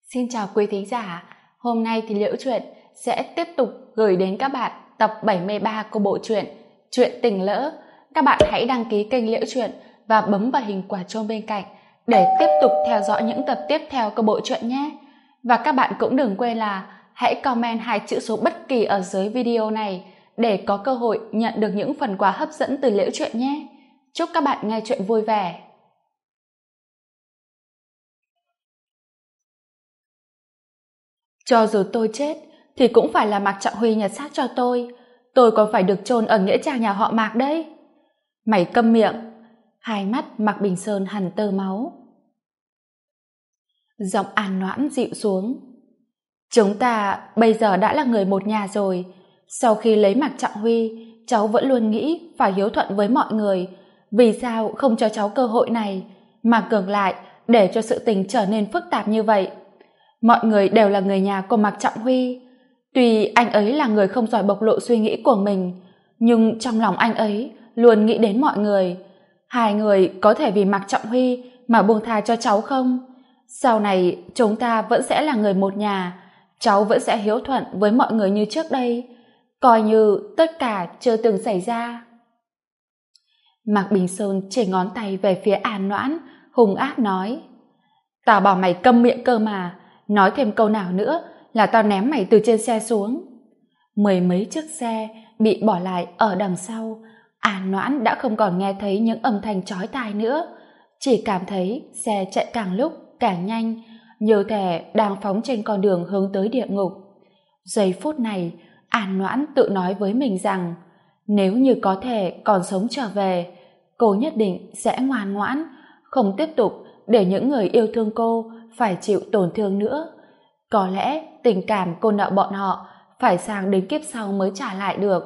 Xin chào quý thính giả, hôm nay thì Liễu Chuyện sẽ tiếp tục gửi đến các bạn tập 73 của bộ truyện Chuyện Tình Lỡ. Các bạn hãy đăng ký kênh Liễu Chuyện và bấm vào hình quả chuông bên cạnh để tiếp tục theo dõi những tập tiếp theo của bộ truyện nhé. Và các bạn cũng đừng quên là hãy comment 2 chữ số bất kỳ ở dưới video này để có cơ hội nhận được những phần quà hấp dẫn từ Liễu Chuyện nhé. Chúc các bạn nghe chuyện vui vẻ. Cho dù tôi chết thì cũng phải là Mạc Trọng Huy nhặt xác cho tôi còn phải được chôn ở nghĩa trang nhà họ Mạc đấy. Mày câm miệng. Hai mắt Mạc Bình Sơn hằn tơ máu. Giọng An Noãn dịu xuống. Chúng ta bây giờ đã là người một nhà rồi. Sau khi lấy Mạc Trọng Huy, cháu vẫn luôn nghĩ phải hiếu thuận với mọi người. Vì sao không cho cháu cơ hội này, mà ngược lại để cho sự tình trở nên phức tạp như vậy? Mọi người đều là người nhà của Mạc Trọng Huy. Tuy anh ấy là người không giỏi bộc lộ suy nghĩ của mình, nhưng trong lòng anh ấy luôn nghĩ đến mọi người. Hai người có thể vì Mạc Trọng Huy mà buông tha cho cháu không? Sau này chúng ta vẫn sẽ là người một nhà, cháu vẫn sẽ hiếu thuận với mọi người như trước đây, coi như tất cả chưa từng xảy ra. Mạc Bình Sơn chỉ ngón tay về phía An Noãn, hung ác nói: Tao bảo mày câm miệng cơ mà, nói thêm câu nào nữa là tao ném mày từ trên xe xuống. Mười mấy chiếc xe bị bỏ lại ở đằng sau. An Noãn đã không còn nghe thấy những âm thanh chói tai nữa, chỉ cảm thấy xe chạy càng lúc càng nhanh, như thể đang phóng trên con đường hướng tới địa ngục. Giây phút này, An Noãn tự nói với mình rằng nếu như có thể còn sống trở về, cô nhất định sẽ ngoan ngoãn, không tiếp tục để những người yêu thương cô phải chịu tổn thương nữa. Có lẽ tình cảm cô nợ bọn họ phải sang đến kiếp sau mới trả lại được.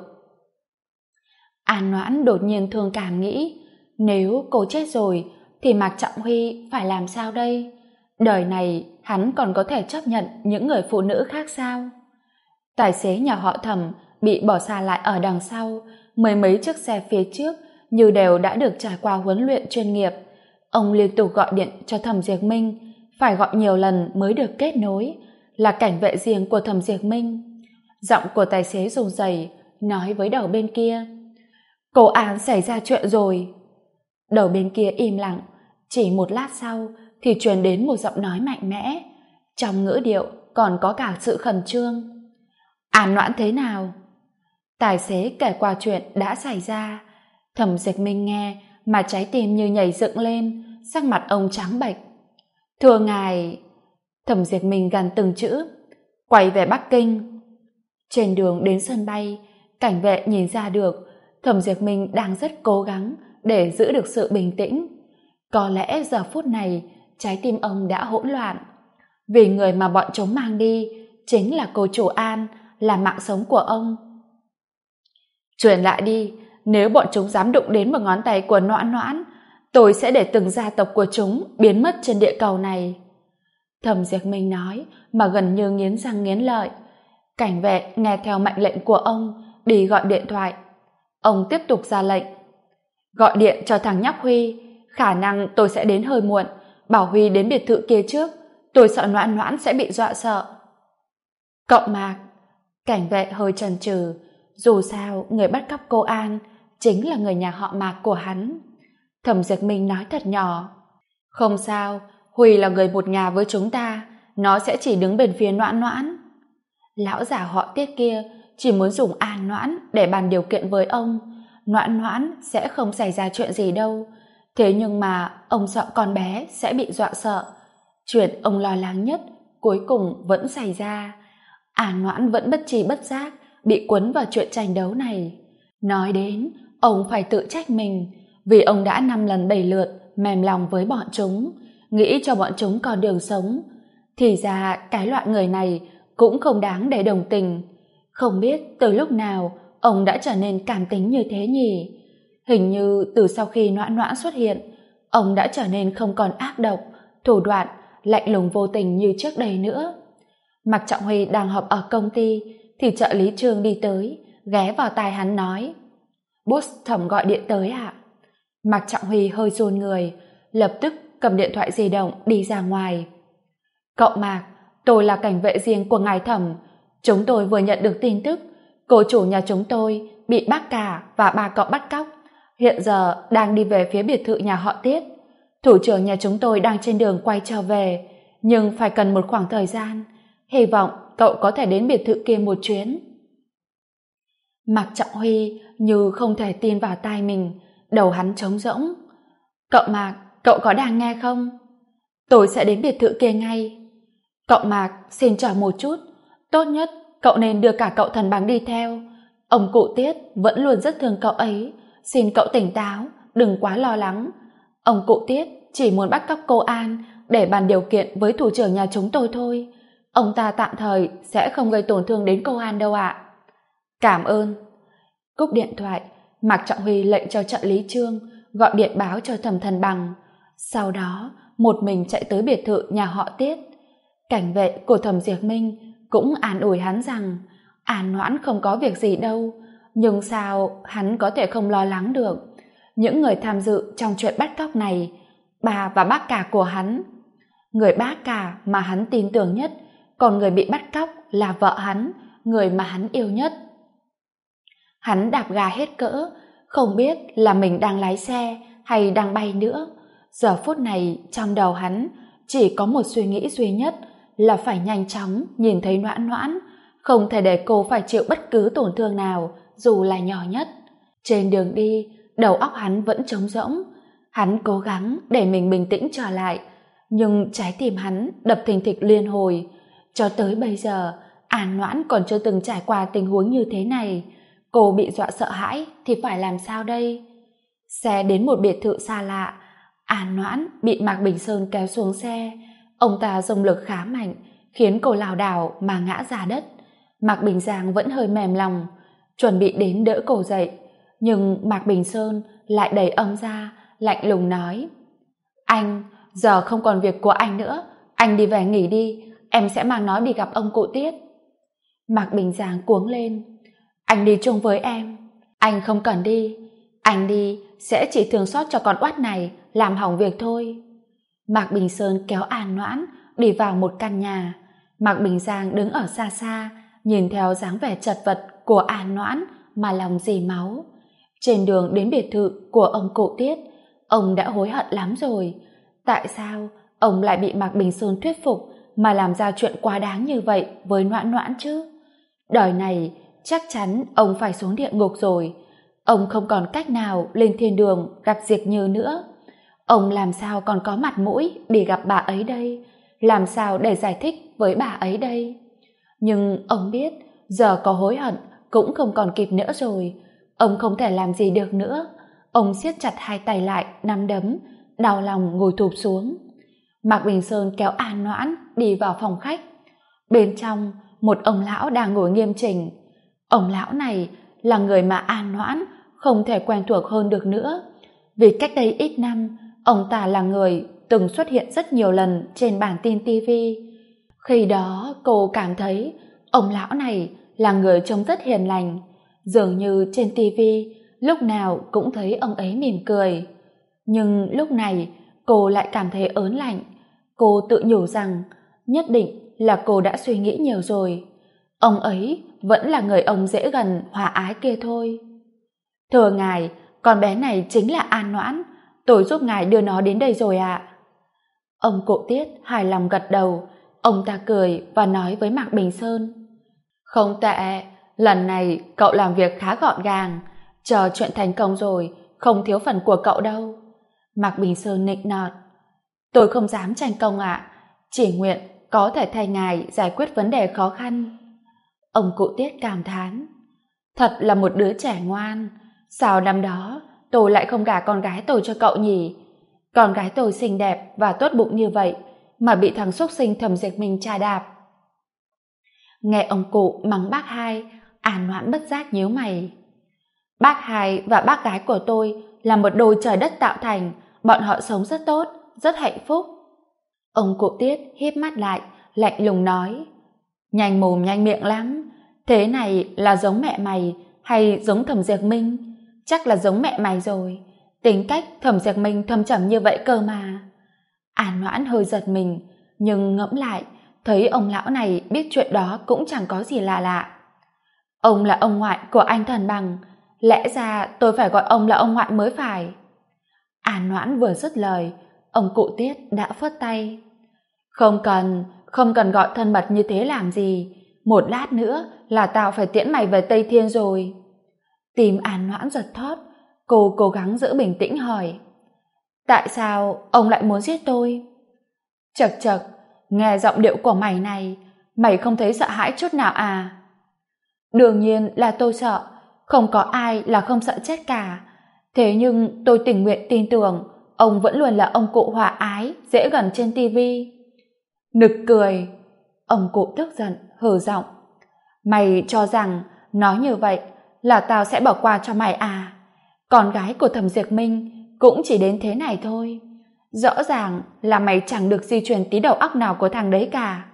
An Noãn đột nhiên thương cảm nghĩ, nếu cô chết rồi thì Mạc Trọng Huy phải làm sao đây? Đời này hắn còn có thể chấp nhận những người phụ nữ khác sao? Tài xế nhà họ Thẩm bị bỏ xa lại ở đằng sau, mười mấy chiếc xe phía trước như đều đã được trải qua huấn luyện chuyên nghiệp. Ông liên tục gọi điện cho Thẩm Diệp Minh, phải gọi nhiều lần mới được kết nối, là cảnh vệ riêng của Thẩm Diệp Minh. Giọng của tài xế run rẩy nói với đầu bên kia: Cô An xảy ra chuyện rồi. Đầu bên kia im lặng, chỉ một lát sau thì truyền đến một giọng nói mạnh mẽ, trong ngữ điệu còn có cả sự khẩn trương. An Noãn thế nào? Tài xế kể qua chuyện đã xảy ra. Thẩm Diệp Minh nghe mà trái tim như nhảy dựng lên, sắc mặt ông trắng bệch. Thưa ngài... Thẩm Diệp Minh gằn từng chữ: Quay về Bắc Kinh. Trên đường đến sân bay, cảnh vệ nhìn ra được Thẩm Diệp Minh đang rất cố gắng để giữ được sự bình tĩnh. Có lẽ giờ phút này trái tim ông đã hỗn loạn, vì người mà bọn chúng mang đi chính là cô chủ An, là mạng sống của ông. Truyền lại đi, nếu bọn chúng dám đụng đến một ngón tay của Noãn Noãn, tôi sẽ để từng gia tộc của chúng biến mất trên địa cầu này. Thẩm Diệp Minh nói mà gần như nghiến răng nghiến lợi. Cảnh vệ nghe theo mệnh lệnh của ông đi gọi điện thoại. Ông tiếp tục ra lệnh: Gọi điện cho thằng nhóc Huy, khả năng tôi sẽ đến hơi muộn, bảo Huy đến biệt thự kia trước, tôi sợ Noãn Noãn sẽ bị dọa sợ. Cậu Mạc. Cảnh vệ hơi chần chừ, dù sao người bắt cóc cô An chính là người nhà họ Mạc của hắn. Thẩm Diệp Minh nói thật nhỏ: Không sao, Huy là người một nhà với chúng ta, nó sẽ chỉ đứng bên phía Noãn Noãn. Lão già họ Tiết kia chỉ muốn dùng An Noãn để bàn điều kiện với ông. Noãn Noãn sẽ không xảy ra chuyện gì đâu, thế nhưng mà ông sợ con bé sẽ bị dọa sợ. Chuyện ông lo lắng nhất cuối cùng vẫn xảy ra. An Noãn vẫn bất tri bất giác bị cuốn vào chuyện tranh đấu này. Nói đến, ông phải tự trách mình, vì ông đã 5 lần 7 lượt mềm lòng với bọn chúng, nghĩ cho bọn chúng còn đường sống. Thì ra cái loại người này cũng không đáng để đồng tình. Không biết từ lúc nào ông đã trở nên cảm tính như thế nhỉ? Hình như từ sau khi Noãn Noãn xuất hiện, ông đã trở nên không còn ác độc, thủ đoạn, lạnh lùng vô tình như trước đây nữa. Mạc Trọng Huy đang họp ở công ty thì trợ lý Trương đi tới, ghé vào tai hắn nói: Boss Thẩm gọi điện tới ạ. Mạc Trọng Huy hơi run người, lập tức cầm điện thoại di động đi ra ngoài. Cậu Mạc, tôi là cảnh vệ riêng của ngài Thẩm. Chúng tôi vừa nhận được tin tức, cô chủ nhà chúng tôi bị bác cả và ba cậu bắt cóc. Hiện giờ đang đi về phía biệt thự nhà họ Tiết. Thủ trưởng nhà chúng tôi đang trên đường quay trở về, nhưng phải cần một khoảng thời gian. Hy vọng cậu có thể đến biệt thự kia một chuyến. Mạc Trọng Huy như không thể tin vào tai mình, đầu hắn trống rỗng. Cậu Mạc, cậu có đang nghe không? Tôi sẽ đến biệt thự kia ngay. Cậu Mạc, xin chờ một chút. Tốt nhất, cậu nên đưa cả cậu Thần Bằng đi theo. Ông cụ Tiết vẫn luôn rất thương cậu ấy. Xin cậu tỉnh táo, đừng quá lo lắng. Ông cụ Tiết chỉ muốn bắt cóc cô An để bàn điều kiện với thủ trưởng nhà chúng tôi thôi. Ông ta tạm thời sẽ không gây tổn thương đến cô An đâu ạ. Cảm ơn. Cúp điện thoại, Mạc Trọng Huy lệnh cho trợ lý Trương gọi điện báo cho Thẩm Thần Bằng. Sau đó, một mình chạy tới biệt thự nhà họ Tiết. Cảnh vệ của Thẩm Diệp Minh cũng an ủi hắn rằng An Noãn không có việc gì đâu, nhưng sao hắn có thể không lo lắng được. Những người tham dự trong chuyện bắt cóc này, bà và bác cả của hắn. Người bác cả mà hắn tin tưởng nhất, còn người bị bắt cóc là vợ hắn, người mà hắn yêu nhất. Hắn đạp ga hết cỡ, không biết là mình đang lái xe hay đang bay nữa. Giờ phút này trong đầu hắn chỉ có một suy nghĩ duy nhất là phải nhanh chóng nhìn thấy Noãn Noãn, không thể để cô phải chịu bất cứ tổn thương nào dù là nhỏ nhất. Trên đường đi, đầu óc hắn vẫn trống rỗng. Hắn cố gắng để mình bình tĩnh trở lại, nhưng trái tim hắn đập thình thịch liên hồi. Cho tới bây giờ, An Noãn còn chưa từng trải qua tình huống như thế này. Cô bị dọa sợ hãi thì phải làm sao đây? Xe đến một biệt thự xa lạ. An Noãn bị Mạc Bình Sơn kéo xuống xe. Ông ta dùng lực khá mạnh, khiến cô lảo đảo mà ngã ra đất. Mạc Bình Giang vẫn hơi mềm lòng, chuẩn bị đến đỡ cô dậy. Nhưng Mạc Bình Sơn lại đẩy ông ra, lạnh lùng nói: Anh, giờ không còn việc của anh nữa. Anh đi về nghỉ đi, em sẽ mang nó đi gặp ông cụ Tiết. Mạc Bình Giang cuống lên: Anh đi chung với em. Anh không cần đi. Anh đi sẽ chỉ thương xót cho con oát này, làm hỏng việc thôi. Mạc Bình Sơn kéo An Noãn đi vào một căn nhà. Mạc Bình Giang đứng ở xa xa, nhìn theo dáng vẻ chật vật của An Noãn mà lòng dì máu. Trên đường đến biệt thự của ông cụ Tiết, ông đã hối hận lắm rồi. Tại sao ông lại bị Mạc Bình Sơn thuyết phục mà làm ra chuyện quá đáng như vậy với Noãn Noãn chứ? Đời này chắc chắn ông phải xuống địa ngục rồi. Ông không còn cách nào lên thiên đường gặp Diệp Như nữa. Ông làm sao còn có mặt mũi để gặp bà ấy đây? Làm sao để giải thích với bà ấy đây? Nhưng ông biết giờ có hối hận cũng không còn kịp nữa rồi. Ông không thể làm gì được nữa. Ông siết chặt hai tay lại, nắm đấm, đau lòng ngồi thụp xuống. Mạc Bình Sơn kéo An Noãn đi vào phòng khách. Bên trong, một ông lão đang ngồi nghiêm chỉnh. Ông lão này là người mà An Noãn không thể quen thuộc hơn được nữa. Vì cách đây ít năm, ông ta là người từng xuất hiện rất nhiều lần trên bản tin TV. Khi đó cô cảm thấy ông lão này là người trông rất hiền lành. Dường như trên TV lúc nào cũng thấy ông ấy mỉm cười. Nhưng lúc này cô lại cảm thấy ớn lạnh. Cô tự nhủ rằng nhất định là cô đã suy nghĩ nhiều rồi. Ông ấy vẫn là người ông dễ gần hòa ái kia thôi. Thưa ngài, con bé này chính là An Noãn. Tôi giúp ngài đưa nó đến đây rồi ạ. Ông cụ Tiết hài lòng gật đầu. Ông ta cười và nói với Mạc Bình Sơn: Không tệ, lần này cậu làm việc khá gọn gàng. Chờ chuyện thành công rồi, không thiếu phần của cậu đâu. Mạc Bình Sơn nịnh nọt: Tôi không dám tranh công ạ. Chỉ nguyện có thể thay ngài giải quyết vấn đề khó khăn. Ông cụ Tiết cảm thán: Thật là một đứa trẻ ngoan. Sao năm đó tôi lại không gả con gái tôi cho cậu nhỉ? Con gái tôi xinh đẹp và tốt bụng như vậy mà bị thằng xúc sinh Thẩm Diệp Minh chà đạp. Nghe ông cụ mắng bác hai, An Noãn bất giác nhíu mày. Bác hai và bác gái của tôi là một đôi trời đất tạo thành. Bọn họ sống rất tốt, rất hạnh phúc. Ông cụ Tiết híp mắt lại, lạnh lùng nói: Nhanh mồm nhanh miệng lắm. Thế này là giống mẹ mày hay giống Thẩm Diệp Minh? Chắc là giống mẹ mày rồi. Tính cách Thẩm Diệp Minh thâm trầm như vậy cơ mà. An Noãn hơi giật mình, nhưng ngẫm lại thấy ông lão này biết chuyện đó cũng chẳng có gì lạ lạ. Ông là ông ngoại của anh Thần Bằng, lẽ ra tôi phải gọi ông là ông ngoại mới phải. An Noãn vừa dứt lời, ông cụ Tiết đã phất tay. Không cần gọi thân mật như thế làm gì, một lát nữa là tao phải tiễn mày về Tây Thiên rồi. Tim An Noãn giật thót, cô cố gắng giữ bình tĩnh hỏi. Tại sao ông lại muốn giết tôi? Chậc chậc, nghe giọng điệu của mày này, mày không thấy sợ hãi chút nào à? Đương nhiên là tôi sợ, không có ai là không sợ chết cả. Thế nhưng tôi tình nguyện tin tưởng ông vẫn luôn là ông cụ hòa ái, dễ gần trên tivi. Nực cười. Ông cụ tức giận, hừ giọng. Mày cho rằng nói như vậy là tao sẽ bỏ qua cho mày à? Con gái của Thẩm Diệp Minh cũng chỉ đến thế này thôi. Rõ ràng là mày chẳng được di truyền tí đầu óc nào của thằng đấy cả.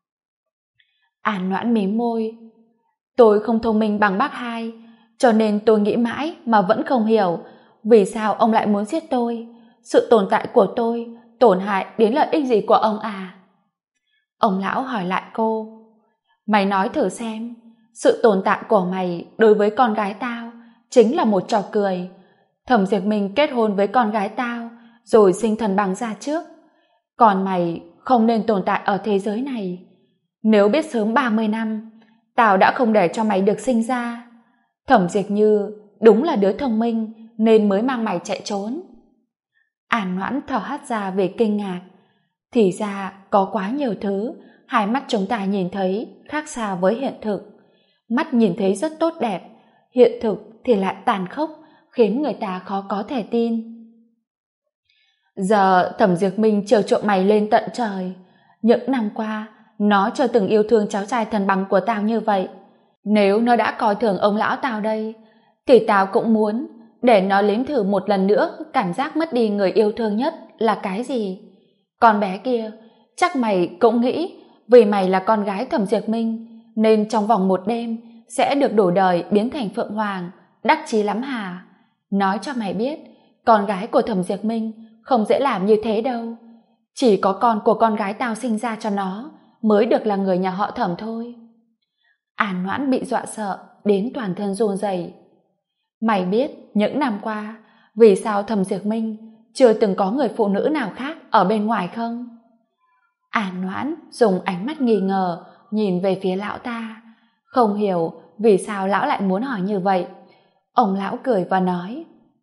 An Noãn mím môi. Tôi không thông minh bằng bác hai, cho nên tôi nghĩ mãi mà vẫn không hiểu vì sao ông lại muốn giết tôi. Sự tồn tại của tôi tổn hại đến lợi ích gì của ông à? Ông lão hỏi lại cô. Mày nói thử xem, sự tồn tại của mày đối với con gái tao chính là một trò cười. Thẩm Diệp Minh kết hôn với con gái tao rồi sinh Thần Bằng ra trước. Còn mày không nên tồn tại ở thế giới này. Nếu biết sớm 30 năm, tao đã không để cho mày được sinh ra. Thẩm Diệp Như đúng là đứa thông minh nên mới mang mày chạy trốn. An Noãn thở hắt ra về kinh ngạc. Thì ra có quá nhiều thứ hai mắt chúng ta nhìn thấy khác xa với hiện thực. Mắt nhìn thấy rất tốt đẹp, hiện thực thì lại tàn khốc, khiến người ta khó có thể tin. Giờ Thẩm Diệp Minh trêu trộm mày lên tận trời. Những năm qua nó chưa từng yêu thương cháu trai Thần Bằng của tao như vậy. Nếu nó đã coi thường ông lão tao đây, thì tao cũng muốn để nó nếm thử một lần nữa cảm giác mất đi người yêu thương nhất là cái gì. Con bé kia, chắc mày cũng nghĩ vì mày là con gái Thẩm Diệp Minh nên trong vòng một đêm sẽ được đổi đời biến thành Phượng Hoàng, đắc chí lắm hả? Nói cho mày biết, con gái của Thẩm Diệp Minh không dễ làm như thế đâu. Chỉ có con của con gái tao sinh ra cho nó mới được là người nhà họ Thẩm thôi. An Noãn bị dọa sợ đến toàn thân run rẩy. Mày biết những năm qua vì sao Thẩm Diệp Minh chưa từng có người phụ nữ nào khác ở bên ngoài không? An Noãn dùng ánh mắt nghi ngờ nhìn về phía lão ta, không hiểu vì sao lão lại muốn hỏi như vậy. Ông lão cười và nói,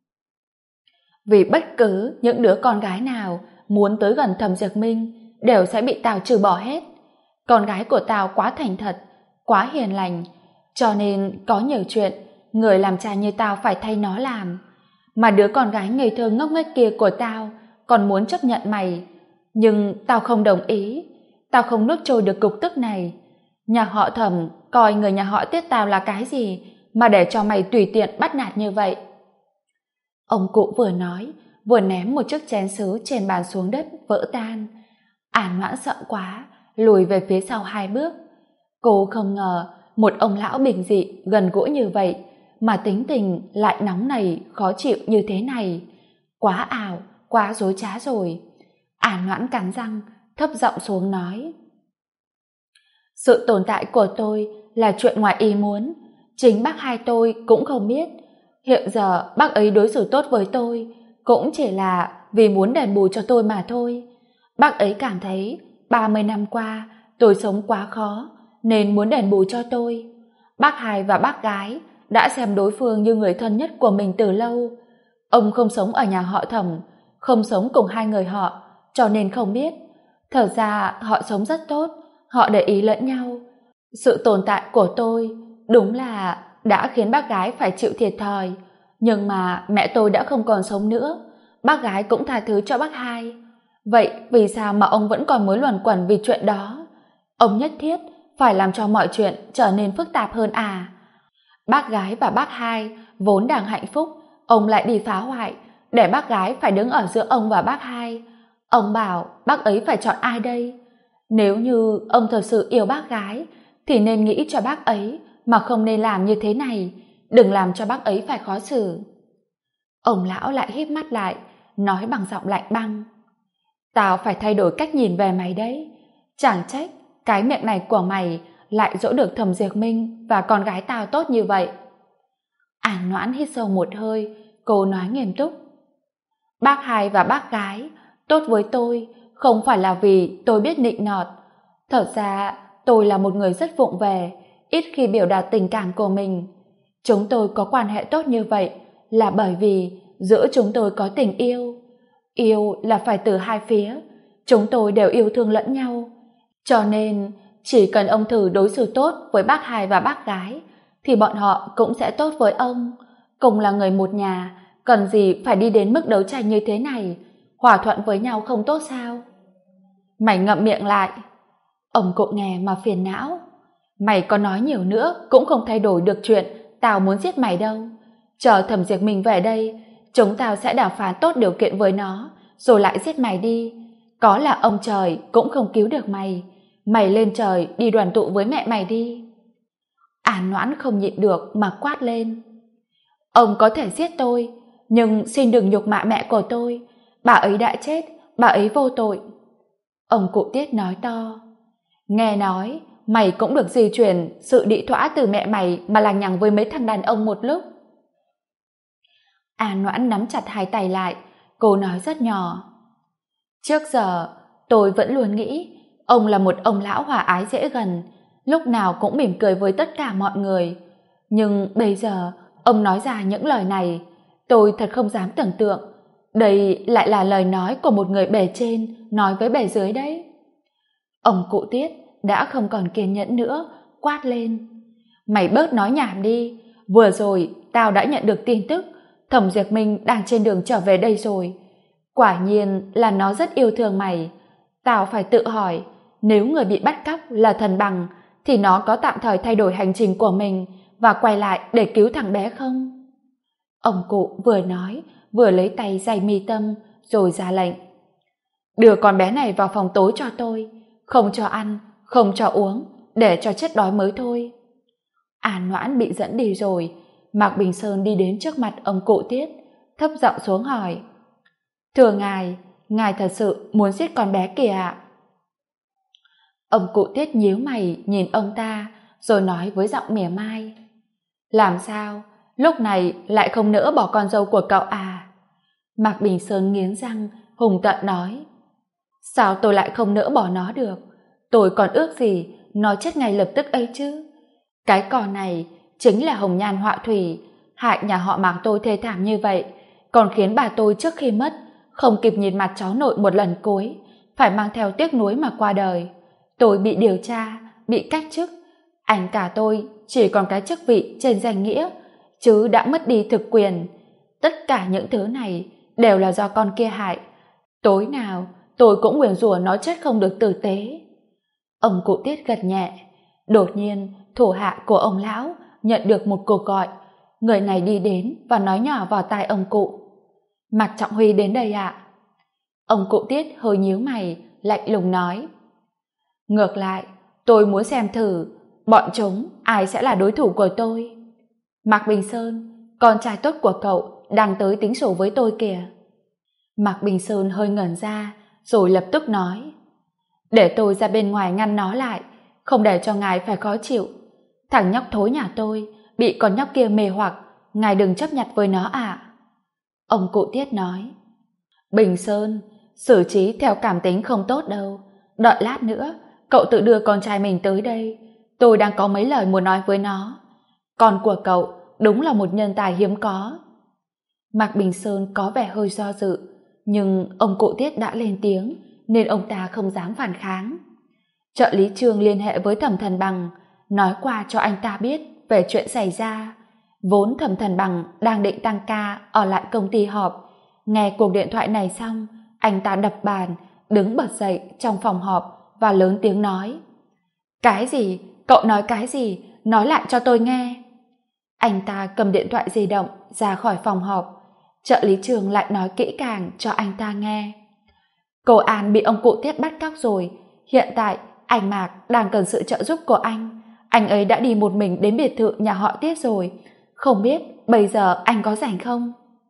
vì bất cứ những đứa con gái nào muốn tới gần Thẩm Diệp Minh đều sẽ bị tao trừ bỏ hết. Con gái của tao quá thành thật, quá hiền lành, cho nên có nhiều chuyện người làm cha như tao phải thay nó làm. Mà đứa con gái ngây thơ ngốc nghếch kia của tao còn muốn chấp nhận mày, nhưng tao không đồng ý. Tao không nuốt trôi được cục tức này. Nhà họ Thẩm coi người nhà họ Tiết tao là cái gì mà để cho mày tùy tiện bắt nạt như vậy? Ông cụ vừa nói vừa ném một chiếc chén sứ trên bàn xuống đất vỡ tan. An Noãn sợ quá, lùi về phía sau 2 bước. Cô không ngờ một ông lão bình dị gần gũi như vậy mà tính tình lại nóng nảy khó chịu như thế này. Quá ảo, quá dối trá rồi. An Noãn cắn răng thấp giọng xuống nói, sự tồn tại của tôi là chuyện ngoài ý muốn, chính bác hai tôi cũng không biết. Hiện giờ bác ấy đối xử tốt với tôi cũng chỉ là vì muốn đền bù cho tôi mà thôi. Bác ấy cảm thấy 30 năm qua tôi sống quá khó nên muốn đền bù cho tôi. Bác hai và bác gái đã xem đối phương như người thân nhất của mình từ lâu. Ông không sống ở nhà họ Thẩm, không sống cùng hai người họ, cho nên không biết. Thật ra họ sống rất tốt, họ để ý lẫn nhau. Sự tồn tại của tôi đúng là đã khiến bác gái phải chịu thiệt thòi, nhưng mà mẹ tôi đã không còn sống nữa, bác gái cũng tha thứ cho bác hai. Vậy vì sao mà ông vẫn còn muốn luẩn quẩn vì chuyện đó? Ông nhất thiết phải làm cho mọi chuyện trở nên phức tạp hơn à? Bác gái và bác hai vốn đang hạnh phúc, ông lại đi phá hoại, để bác gái phải đứng ở giữa ông và bác hai. Ông bảo bác ấy phải chọn ai đây? Nếu như ông thật sự yêu bác gái thì nên nghĩ cho bác ấy, mà không nên làm như thế này, đừng làm cho bác ấy phải khó xử. Ông lão lại híp mắt lại, nói bằng giọng lạnh băng, tao phải thay đổi cách nhìn về mày đấy. Chẳng trách cái miệng này của mày lại dỗ được Thẩm Diệp Minh và con gái tao tốt như vậy. An Noãn hít sâu một hơi, cô nói nghiêm túc. Bác hai và bác gái tốt với tôi không phải là vì tôi biết nịnh nọt. Thật ra tôi là một người rất vụng về, ít khi biểu đạt tình cảm của mình. Chúng tôi có quan hệ tốt như vậy là bởi vì giữa chúng tôi có tình yêu. Yêu là phải từ hai phía, chúng tôi đều yêu thương lẫn nhau. Cho nên chỉ cần ông thử đối xử tốt với bác hai và bác gái thì bọn họ cũng sẽ tốt với ông. Cùng là người một nhà, cần gì phải đi đến mức đấu tranh như thế này? Hòa thuận với nhau không tốt sao? Mày ngậm miệng lại. Ông cụ nghe mà phiền não. Mày có nói nhiều nữa cũng không thay đổi được chuyện tao muốn giết mày đâu. Chờ Thẩm Diệp Minh về đây, chúng tao sẽ đàm phán tốt điều kiện với nó, rồi lại giết mày đi. Có là ông trời cũng không cứu được mày. Mày lên trời đi đoàn tụ với mẹ mày đi. An Noãn không nhịn được mà quát lên. Ông có thể giết tôi, nhưng xin đừng nhục mạ mẹ của tôi. Bà ấy đã chết, bà ấy vô tội. Ông cụ Tiết nói to. Nghe nói mày cũng được di chuyển sự đĩ thỏa từ mẹ mày mà lằng nhằng với mấy thằng đàn ông một lúc. An Noãn nắm chặt hai tay lại, cô nói rất nhỏ. Trước giờ tôi vẫn luôn nghĩ ông là một ông lão hòa ái dễ gần, lúc nào cũng mỉm cười với tất cả mọi người. Nhưng bây giờ ông nói ra những lời này, tôi thật không dám tưởng tượng. Đây lại là lời nói của một người bề trên nói với bề dưới đấy. Ông cụ Tiết đã không còn kiên nhẫn nữa, quát lên. Mày bớt nói nhảm đi, vừa rồi tao đã nhận được tin tức Thẩm Diệp Minh đang trên đường trở về đây rồi. Quả nhiên là nó rất yêu thương mày. Tao phải tự hỏi, nếu người bị bắt cóc là Thần Bằng thì nó có tạm thời thay đổi hành trình của mình và quay lại để cứu thằng bé không? Ông cụ vừa nói vừa lấy tay giày mi tâm rồi ra lệnh. Đưa con bé này vào phòng tối cho tôi, không cho ăn, không cho uống, để cho chết đói mới thôi. An Noãn bị dẫn đi rồi. Mạc Bình Sơn đi đến trước mặt ông cụ Tiết, thấp giọng xuống hỏi. Thưa ngài thật sự muốn giết con bé kìa ạ? Ông cụ Tiết nhíu mày nhìn ông ta, rồi nói với giọng mỉa mai. Làm sao, lúc này lại không nỡ bỏ con dâu của cậu à? Mạc Bình Sơn nghiến răng, hùng tợn nói. Sao tôi lại không nỡ bỏ nó được? Tôi còn ước gì nó chết ngay lập tức ấy chứ? Cái cò này chính là hồng nhan họa thủy, hại nhà họ Mạc tôi thê thảm như vậy, còn khiến bà tôi trước khi mất không kịp nhìn mặt cháu nội một lần cuối, phải mang theo tiếc nuối mà qua đời. Tôi bị điều tra, bị cách chức, anh cả tôi chỉ còn cái chức vị trên danh nghĩa, chứ đã mất đi thực quyền. Tất cả những thứ này đều là do con kia hại. Tối nào tôi cũng nguyền rủa nó chết không được tử tế. Ông cụ Tiết gật nhẹ. Đột nhiên thủ hạ của ông lão nhận được một cuộc gọi. Người này đi đến và nói nhỏ vào tai ông cụ. Mạc Trọng Huy đến đây ạ. Ông cụ Tiết hơi nhíu mày, lạnh lùng nói. Ngược lại, tôi muốn xem thử bọn chúng ai sẽ là đối thủ của tôi. Mạc Bình Sơn, con trai tốt của cậu đang tới tính sổ với tôi kìa. Mạc Bình Sơn hơi ngẩn ra, rồi lập tức nói. Để tôi ra bên ngoài ngăn nó lại, không để cho ngài phải khó chịu. Thằng nhóc thối nhà tôi bị con nhóc kia mê hoặc, ngài đừng chấp nhặt với nó ạ. Ông cụ Tiết nói. Bình Sơn, xử trí theo cảm tính không tốt đâu. Đợi lát nữa, cậu tự đưa con trai mình tới đây. Tôi đang có mấy lời muốn nói với nó. Con của cậu đúng là một nhân tài hiếm có. Mạc Bình Sơn có vẻ hơi do dự, nhưng ông cụ Tiết đã lên tiếng, nên ông ta không dám phản kháng. Trợ lý Trương liên hệ với Thẩm Thần Bằng, nói qua cho anh ta biết về chuyện xảy ra. Vốn Thẩm Thần Bằng đang định tăng ca ở lại công ty họp. Nghe cuộc điện thoại này xong, anh ta đập bàn, đứng bật dậy trong phòng họp và lớn tiếng nói. Cái gì? Cậu nói cái gì? Nói lại cho tôi nghe. Anh ta cầm điện thoại di động ra khỏi phòng họp. Trợ lý Trương lại nói kỹ càng cho anh ta nghe. Cô An bị ông cụ Tiết bắt cóc rồi. Hiện tại anh Mạc đang cần sự trợ giúp của anh. Anh ấy đã đi một mình đến biệt thự nhà họ Tiết rồi. Không biết bây giờ anh có rảnh không?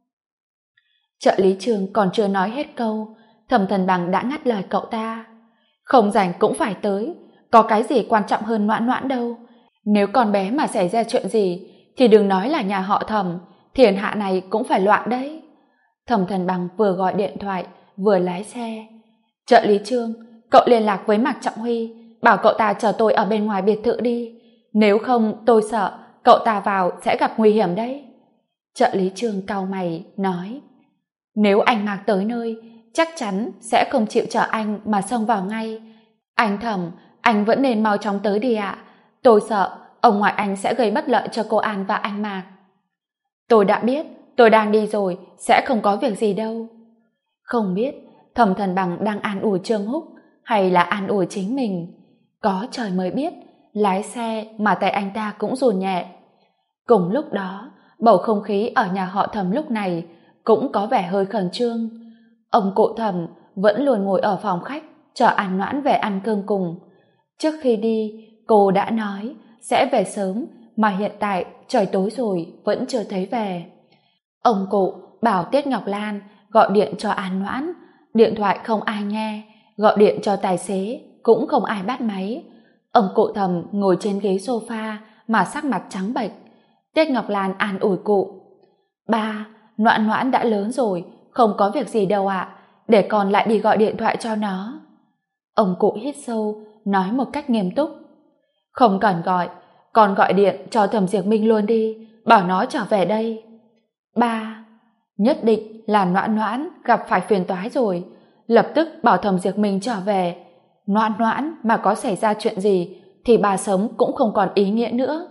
Trợ lý Trương còn chưa nói hết câu, Thẩm Thần Bằng đã ngắt lời cậu ta. Không rảnh cũng phải tới. có cái gì quan trọng hơn Noãn Noãn đâu. Nếu con bé mà xảy ra chuyện gì thì đừng nói là nhà họ Thẩm, thiên hạ này cũng phải loạn đấy. Thẩm Thần Bằng vừa gọi điện thoại vừa lái xe. Trợ lý Trương, cậu liên lạc với Mạc Trọng Huy, bảo cậu ta chờ tôi ở bên ngoài biệt thự đi, nếu không tôi sợ cậu ta vào sẽ gặp nguy hiểm đấy. Trợ lý Trương cau mày nói, nếu anh Mạc tới nơi chắc chắn sẽ không chịu chờ anh mà xông vào ngay. Anh Thẩm, anh vẫn nên mau chóng tới đi ạ. Tôi sợ ông ngoại anh sẽ gây bất lợi cho cô An và anh Mạc. Tôi đã biết, tôi đang đi rồi, sẽ không có việc gì đâu. Không biết Thẩm Thần Bằng đang an ủi Trương Húc hay là an ủi chính mình. Có trời mới biết, lái xe mà tay anh ta cũng run nhẹ. Cùng lúc đó, bầu không khí ở nhà họ Thẩm lúc này cũng có vẻ hơi khẩn trương. Ông cụ Thẩm vẫn luôn ngồi ở phòng khách chờ An Noãn về ăn cơm cùng. Trước khi đi, cô đã nói sẽ về sớm, mà hiện tại trời tối rồi vẫn chưa thấy về. Ông cụ bảo Tiết Ngọc Lan gọi điện cho An Noãn, điện thoại không ai nghe, gọi điện cho tài xế cũng không ai bắt máy. Ông cụ Thẩm ngồi trên ghế sofa mà sắc mặt trắng bệch. Tiết Ngọc Lan an ủi cụ, ba, Noãn Noãn đã lớn rồi, không có việc gì đâu ạ, để con lại đi gọi điện thoại cho nó. Ông cụ hít sâu, nói một cách nghiêm túc, không cần gọi, con gọi điện cho Thẩm Diệp Minh luôn đi, bảo nó trở về đây. Ba, nhất định là Noãn Noãn gặp phải phiền toái rồi, lập tức bảo Thẩm Diệp Minh trở về. Noãn Noãn mà có xảy ra chuyện gì thì bà sống cũng không còn ý nghĩa nữa.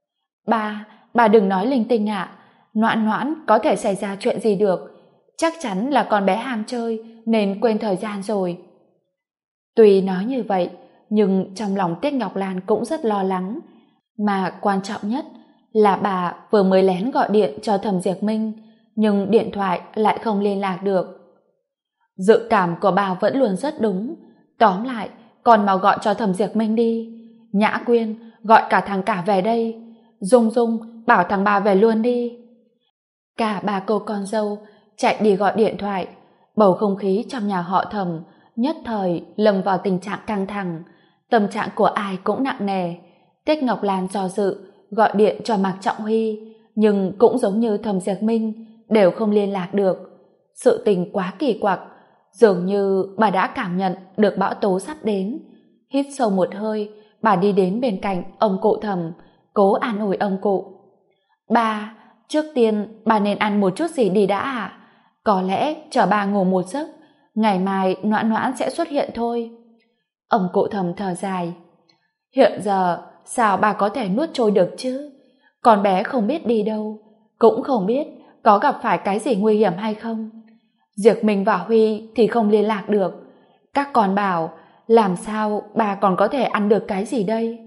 Bà đừng nói linh tinh ạ. Noãn Noãn có thể xảy ra chuyện gì được, chắc chắn là con bé ham chơi nên quên thời gian rồi. Tuy nói như vậy, nhưng trong lòng Tiết Ngọc Lan cũng rất lo lắng, mà quan trọng nhất là bà vừa mới lén gọi điện cho Thẩm Diệp Minh, nhưng điện thoại lại không liên lạc được. Dự cảm của bà vẫn luôn rất đúng, tóm lại còn mau gọi cho Thẩm Diệp Minh đi. Nhã Quyên, gọi cả thằng Cả về đây. Dung Dung, bảo thằng Ba về luôn đi. Cả ba cô con dâu chạy đi gọi điện thoại. Bầu không khí trong nhà họ Thẩm nhất thời lâm vào tình trạng căng thẳng, tâm trạng của ai cũng nặng nề. Tiết Ngọc Lan do dự gọi điện cho Mạc Trọng Huy, nhưng cũng giống như Thẩm Diệp Minh đều không liên lạc được. Sự tình quá kỳ quặc, dường như bà đã cảm nhận được bão tố sắp đến. Hít sâu một hơi, bà đi đến bên cạnh ông cụ Thẩm, cố an ủi ông cụ. Ba, trước tiên bà nên ăn một chút gì đi đã ạ. Có lẽ chờ bà ngủ một giấc, ngày mai Noãn Noãn sẽ xuất hiện thôi. Ông cụ Thẩm thở dài. Hiện giờ sao bà có thể nuốt trôi được chứ? Con bé không biết đi đâu, cũng không biết có gặp phải cái gì nguy hiểm hay không. Diệp Minh và Huy thì không liên lạc được. Các con bảo làm sao bà còn có thể ăn được cái gì đây?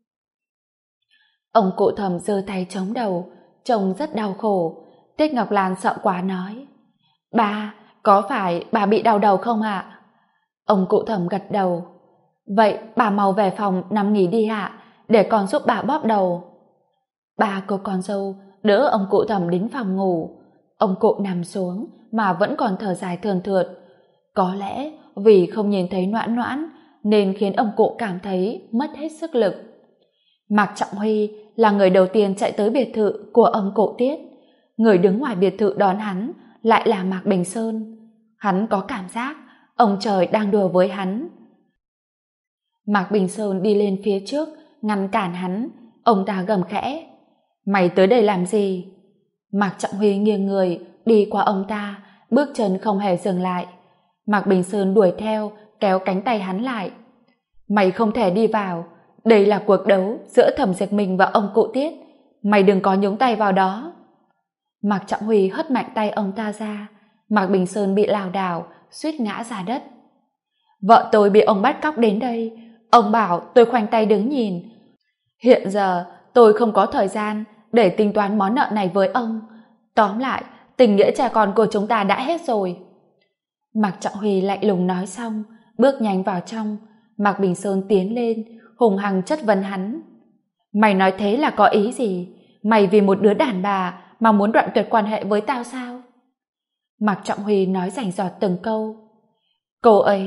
Ông cụ Thẩm giơ tay chống đầu, trông rất đau khổ. Tiết Ngọc Lan sợ quá nói, bà, có phải bà bị đau đầu không ạ? Ông cụ Thẩm gật đầu. Vậy bà mau về phòng nằm nghỉ đi ạ, để con giúp bà bóp đầu. Ba cô con dâu đỡ ông cụ Thẩm đến phòng ngủ. Ông cụ nằm xuống mà vẫn còn thở dài thườn thượt. Có lẽ vì không nhìn thấy Noãn Noãn nên khiến ông cụ cảm thấy mất hết sức lực. Mạc Trọng Huy là người đầu tiên chạy tới biệt thự của ông cụ Tiết. Người đứng ngoài biệt thự đón hắn lại là Mạc Bình Sơn. Hắn có cảm giác ông trời đang đùa với hắn. Mạc Bình Sơn đi lên phía trước ngăn cản hắn. Ông ta gầm khẽ, mày tới đây làm gì? Mạc Trọng Huy nghiêng người đi qua ông ta, bước chân không hề dừng lại. Mạc Bình Sơn đuổi theo, kéo cánh tay hắn lại. Mày không thể đi vào, đây là cuộc đấu giữa Thẩm Diệp Minh và ông cụ Tiết, mày đừng có nhúng tay vào đó. Mạc Trọng Huy hất mạnh tay ông ta ra. Mạc Bình Sơn bị lảo đảo, suýt ngã ra đất. Vợ tôi bị ông bắt cóc đến đây, ông bảo tôi khoanh tay đứng nhìn. Hiện giờ tôi không có thời gian để tính toán món nợ này với ông. Tóm lại, tình nghĩa cha con của chúng ta đã hết rồi. Mạc Trọng Huy lạnh lùng nói xong, bước nhanh vào trong. Mạc Bình Sơn tiến lên, hùng hăng chất vấn hắn. Mày nói thế là có ý gì? Mày vì một đứa đàn bà mà muốn đoạn tuyệt quan hệ với tao sao? Mạc Trọng Huy nói rành rọt từng câu. Cô ấy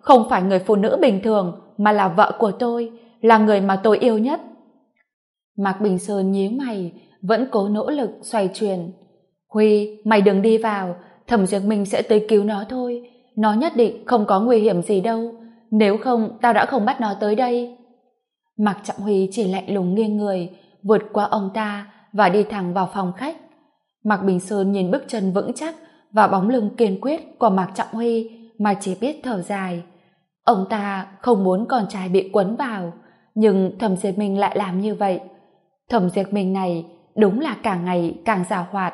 không phải người phụ nữ bình thường mà là vợ của tôi, là người mà tôi yêu nhất. Mạc Bình Sơn nhíu mày, vẫn cố nỗ lực xoay chuyển. Huy, mày đừng đi vào, Thẩm Diệp Minh sẽ tới cứu nó thôi, nó nhất định không có nguy hiểm gì đâu, nếu không tao đã không bắt nó tới đây. Mạc Trọng Huy chỉ lạnh lùng nghiêng người, vượt qua ông ta và đi thẳng vào phòng khách. Mạc Bình Sơn nhìn bước chân vững chắc và bóng lưng kiên quyết của Mạc Trọng Huy mà chỉ biết thở dài. Ông ta không muốn con trai bị quấn vào, nhưng Thẩm Diệp Minh lại làm như vậy. Thẩm Diệp Minh này đúng là càng ngày càng giàu hoạt.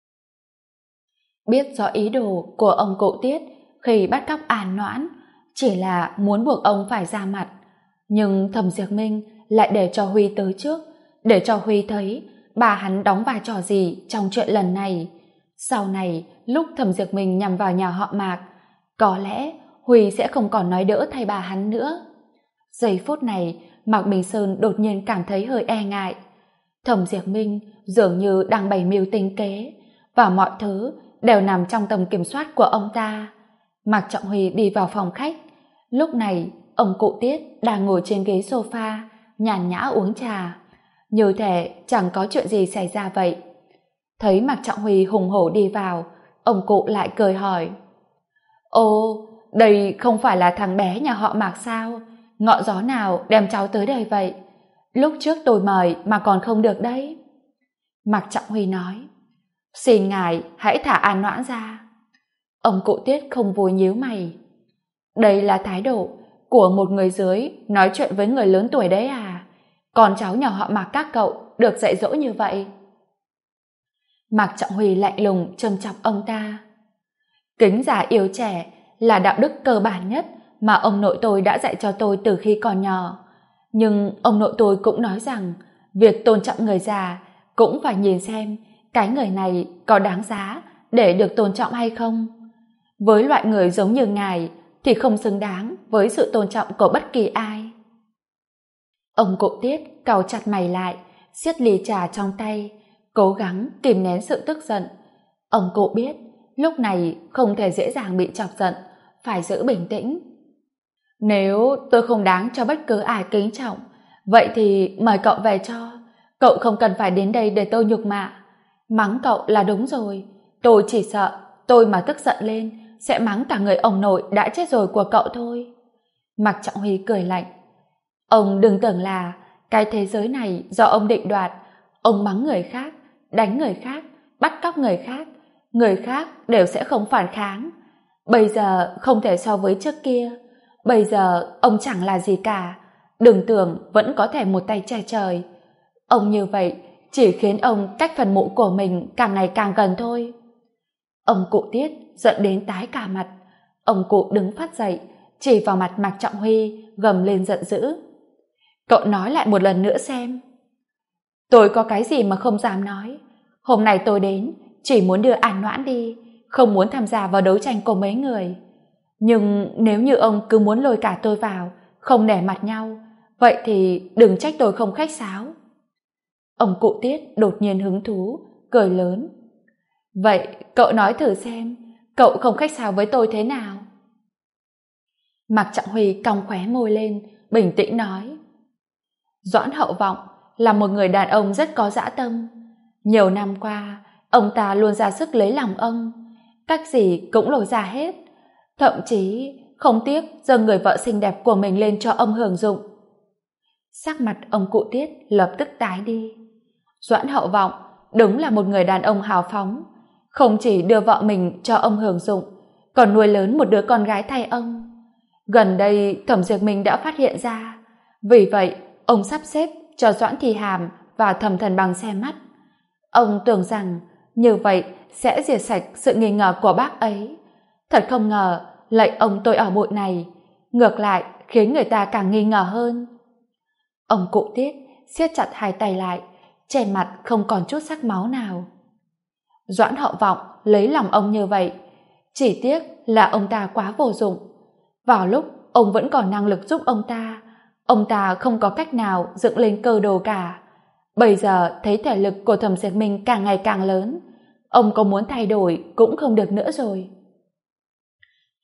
Biết rõ ý đồ của ông cụ Tiết khi bắt cóc An Noãn, chỉ là muốn buộc ông phải ra mặt. Nhưng Thẩm Diệp Minh lại để cho Huy tới trước, để cho Huy thấy bà hắn đóng vai trò gì trong chuyện lần này. Sau này, lúc Thẩm Diệp Minh nhằm vào nhà họ Mạc, có lẽ Huy sẽ không còn nói đỡ thay bà hắn nữa. Giây phút này, Mạc Bình Sơn đột nhiên cảm thấy hơi e ngại. Thẩm Diệp Minh dường như đang bày mưu tính kế, và mọi thứ đều nằm trong tầm kiểm soát của ông ta. Mạc Trọng Huy đi vào phòng khách. Lúc này, ông cụ Tiết đang ngồi trên ghế sofa, nhàn nhã uống trà. Như thể chẳng có chuyện gì xảy ra vậy. Thấy Mạc Trọng Huy hùng hổ đi vào, ông cụ lại cười hỏi. Ồ, đây không phải là thằng bé nhà họ Mạc sao? Ngọn gió nào đem cháu tới đây vậy? Lúc trước tôi mời mà còn không được đấy. Mạc Trọng Huy nói. Xin ngài hãy thả An Noãn ra. Ông cụ Tiết không vui nhíu mày. Đây là thái độ của một người dưới nói chuyện với người lớn tuổi đấy à? Còn cháu nhỏ họ Mạc các cậu được dạy dỗ như vậy? Mạc Trọng Huy lạnh lùng châm chọc ông ta. Kính già yêu trẻ là đạo đức cơ bản nhất mà ông nội tôi đã dạy cho tôi từ khi còn nhỏ. Nhưng ông nội tôi cũng nói rằng việc tôn trọng người già cũng phải nhìn xem cái người này có đáng giá để được tôn trọng hay không. Với loại người giống như ngài thì không xứng đáng với sự tôn trọng của bất kỳ ai. Ông cụ Tiết cau chặt mày lại, siết ly trà trong tay, cố gắng kìm nén sự tức giận. Ông cụ biết lúc này không thể dễ dàng bị chọc giận, phải giữ bình tĩnh. Nếu tôi không đáng cho bất cứ ai kính trọng, vậy thì mời cậu về cho. Cậu không cần phải đến đây để tôi nhục mạ. Mắng cậu là đúng rồi, tôi chỉ sợ tôi mà tức giận lên sẽ mắng cả người ông nội đã chết rồi của cậu thôi. Mạc Trọng Huy cười lạnh. Ông đừng tưởng là cái thế giới này do ông định đoạt. Ông mắng người khác, đánh người khác, bắt cóc người khác đều sẽ không phản kháng. Bây giờ không thể so với trước kia. Bây giờ ông chẳng là gì cả, đừng tưởng vẫn có thể một tay che trời. Ông như vậy chỉ khiến ông cách phần mộ của mình càng ngày càng gần thôi. Ông cụ Tiết giận đến tái cả mặt. Ông cụ đứng phát dậy, chỉ vào mặt Mạc Trọng Huy, gầm lên giận dữ. Cậu nói lại một lần nữa xem. Tôi có cái gì mà không dám nói. Hôm nay tôi đến chỉ muốn đưa An Noãn đi, không muốn tham gia vào đấu tranh của mấy người. Nhưng nếu như ông cứ muốn lôi cả tôi vào, không nể mặt nhau, vậy thì đừng trách tôi không khách sáo. Ông cụ Tiết đột nhiên hứng thú, cười lớn. Vậy cậu nói thử xem, cậu không khách sáo với tôi thế nào? Mạc Trọng Huy cong khóe môi lên, bình tĩnh nói. Doãn Hậu Vọng là một người đàn ông rất có dã tâm. Nhiều năm qua, ông ta luôn ra sức lấy lòng ông, cách gì cũng lôi ra hết, thậm chí không tiếc dâng người vợ xinh đẹp của mình lên cho ông hưởng dụng. Sắc mặt ông cụ Tiết lập tức tái đi. Doãn Hậu Vọng đúng là một người đàn ông hào phóng, không chỉ đưa vợ mình cho ông hưởng dụng, còn nuôi lớn một đứa con gái thay ông. Gần đây Thẩm Diệp Minh đã phát hiện ra, vì vậy ông sắp xếp cho Doãn Thi Hàm và Thẩm Thần Bằng xem mắt. Ông tưởng rằng như vậy sẽ diệt sạch sự nghi ngờ của bác ấy. Thật không ngờ lệnh ông tôi ở bụi này ngược lại khiến người ta càng nghi ngờ hơn. Ông cụ Tiết siết chặt hai tay lại, trên mặt không còn chút sắc máu nào. Doãn Hậu Vọng lấy lòng ông như vậy, chỉ tiếc là ông ta quá vô dụng. Vào lúc ông vẫn còn năng lực giúp ông ta không có cách nào dựng lên cơ đồ cả. Bây giờ thấy thể lực của Thẩm Diệp Minh càng ngày càng lớn, ông có muốn thay đổi cũng không được nữa rồi.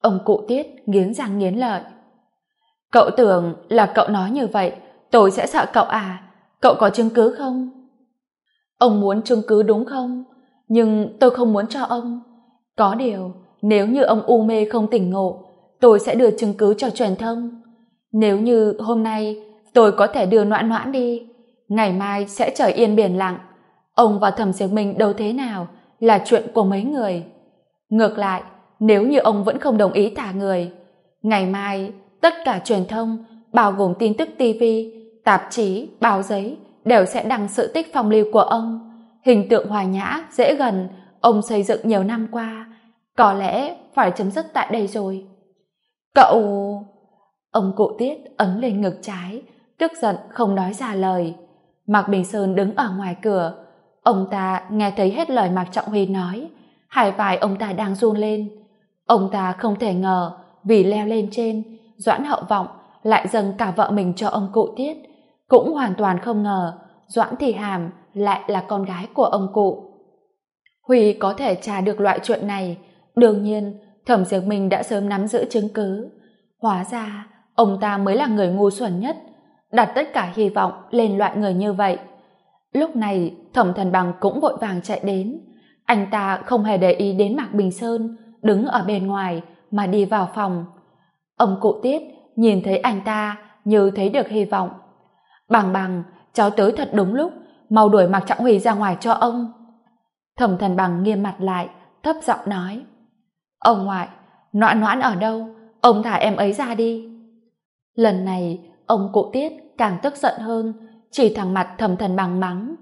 Ông cụ Tiết nghiến răng nghiến lợi. Cậu tưởng là cậu nói như vậy tôi sẽ sợ cậu à? Cậu có chứng cứ không? Ông muốn chứng cứ đúng không? Nhưng tôi không muốn cho ông. Có điều, nếu như ông u mê không tỉnh ngộ, tôi sẽ đưa chứng cứ cho truyền thông. Nếu như hôm nay tôi có thể đưa Noãn Noãn đi, ngày mai sẽ trời yên biển lặng. Ông và Thẩm Diệp Minh đâu thế nào là chuyện của mấy người. Ngược lại, nếu như ông vẫn không đồng ý thả người, ngày mai tất cả truyền thông, bao gồm tin tức TV, tạp chí, báo giấy, đều sẽ đăng sự tích phong lưu của ông. Hình tượng hòa nhã, dễ gần, ông xây dựng nhiều năm qua, có lẽ phải chấm dứt tại đây rồi. Cậu... Ông cụ Tiết ấn lên ngực trái, tức giận không nói ra lời. Mạc Bình Sơn đứng ở ngoài cửa. Ông ta nghe thấy hết lời Mạc Trọng Huy nói, hai vai ông ta đang run lên. Ông ta không thể ngờ vì leo lên trên, Doãn Hậu Vọng lại dâng cả vợ mình cho ông cụ Tiết. Cũng hoàn toàn không ngờ Doãn Thị Hàm lại là con gái của ông cụ. Huy có thể tra được loại chuyện này, đương nhiên Thẩm Diệp Minh đã sớm nắm giữ chứng cứ. Hóa ra ông ta mới là người ngu xuẩn nhất, đặt tất cả hy vọng lên loại người như vậy. Lúc này Thẩm Thần Bằng cũng vội vàng chạy đến. Anh ta không hề để ý đến Mạc Bình Sơn đứng ở bên ngoài mà đi vào phòng. Ông cụ Tiết nhìn thấy anh ta như thấy được hy vọng. Bằng bằng, cháu tới thật đúng lúc, mau đuổi Mạc Trọng Huy ra ngoài cho ông. Thẩm Thần Bằng nghiêm mặt lại, thấp giọng nói: Ông ngoại, Noãn Noãn ở đâu? Ông thả em ấy ra đi. Lần này ông cụ Tiết càng tức giận hơn, chỉ thẳng mặt Thẩm Thần Bằng mắng: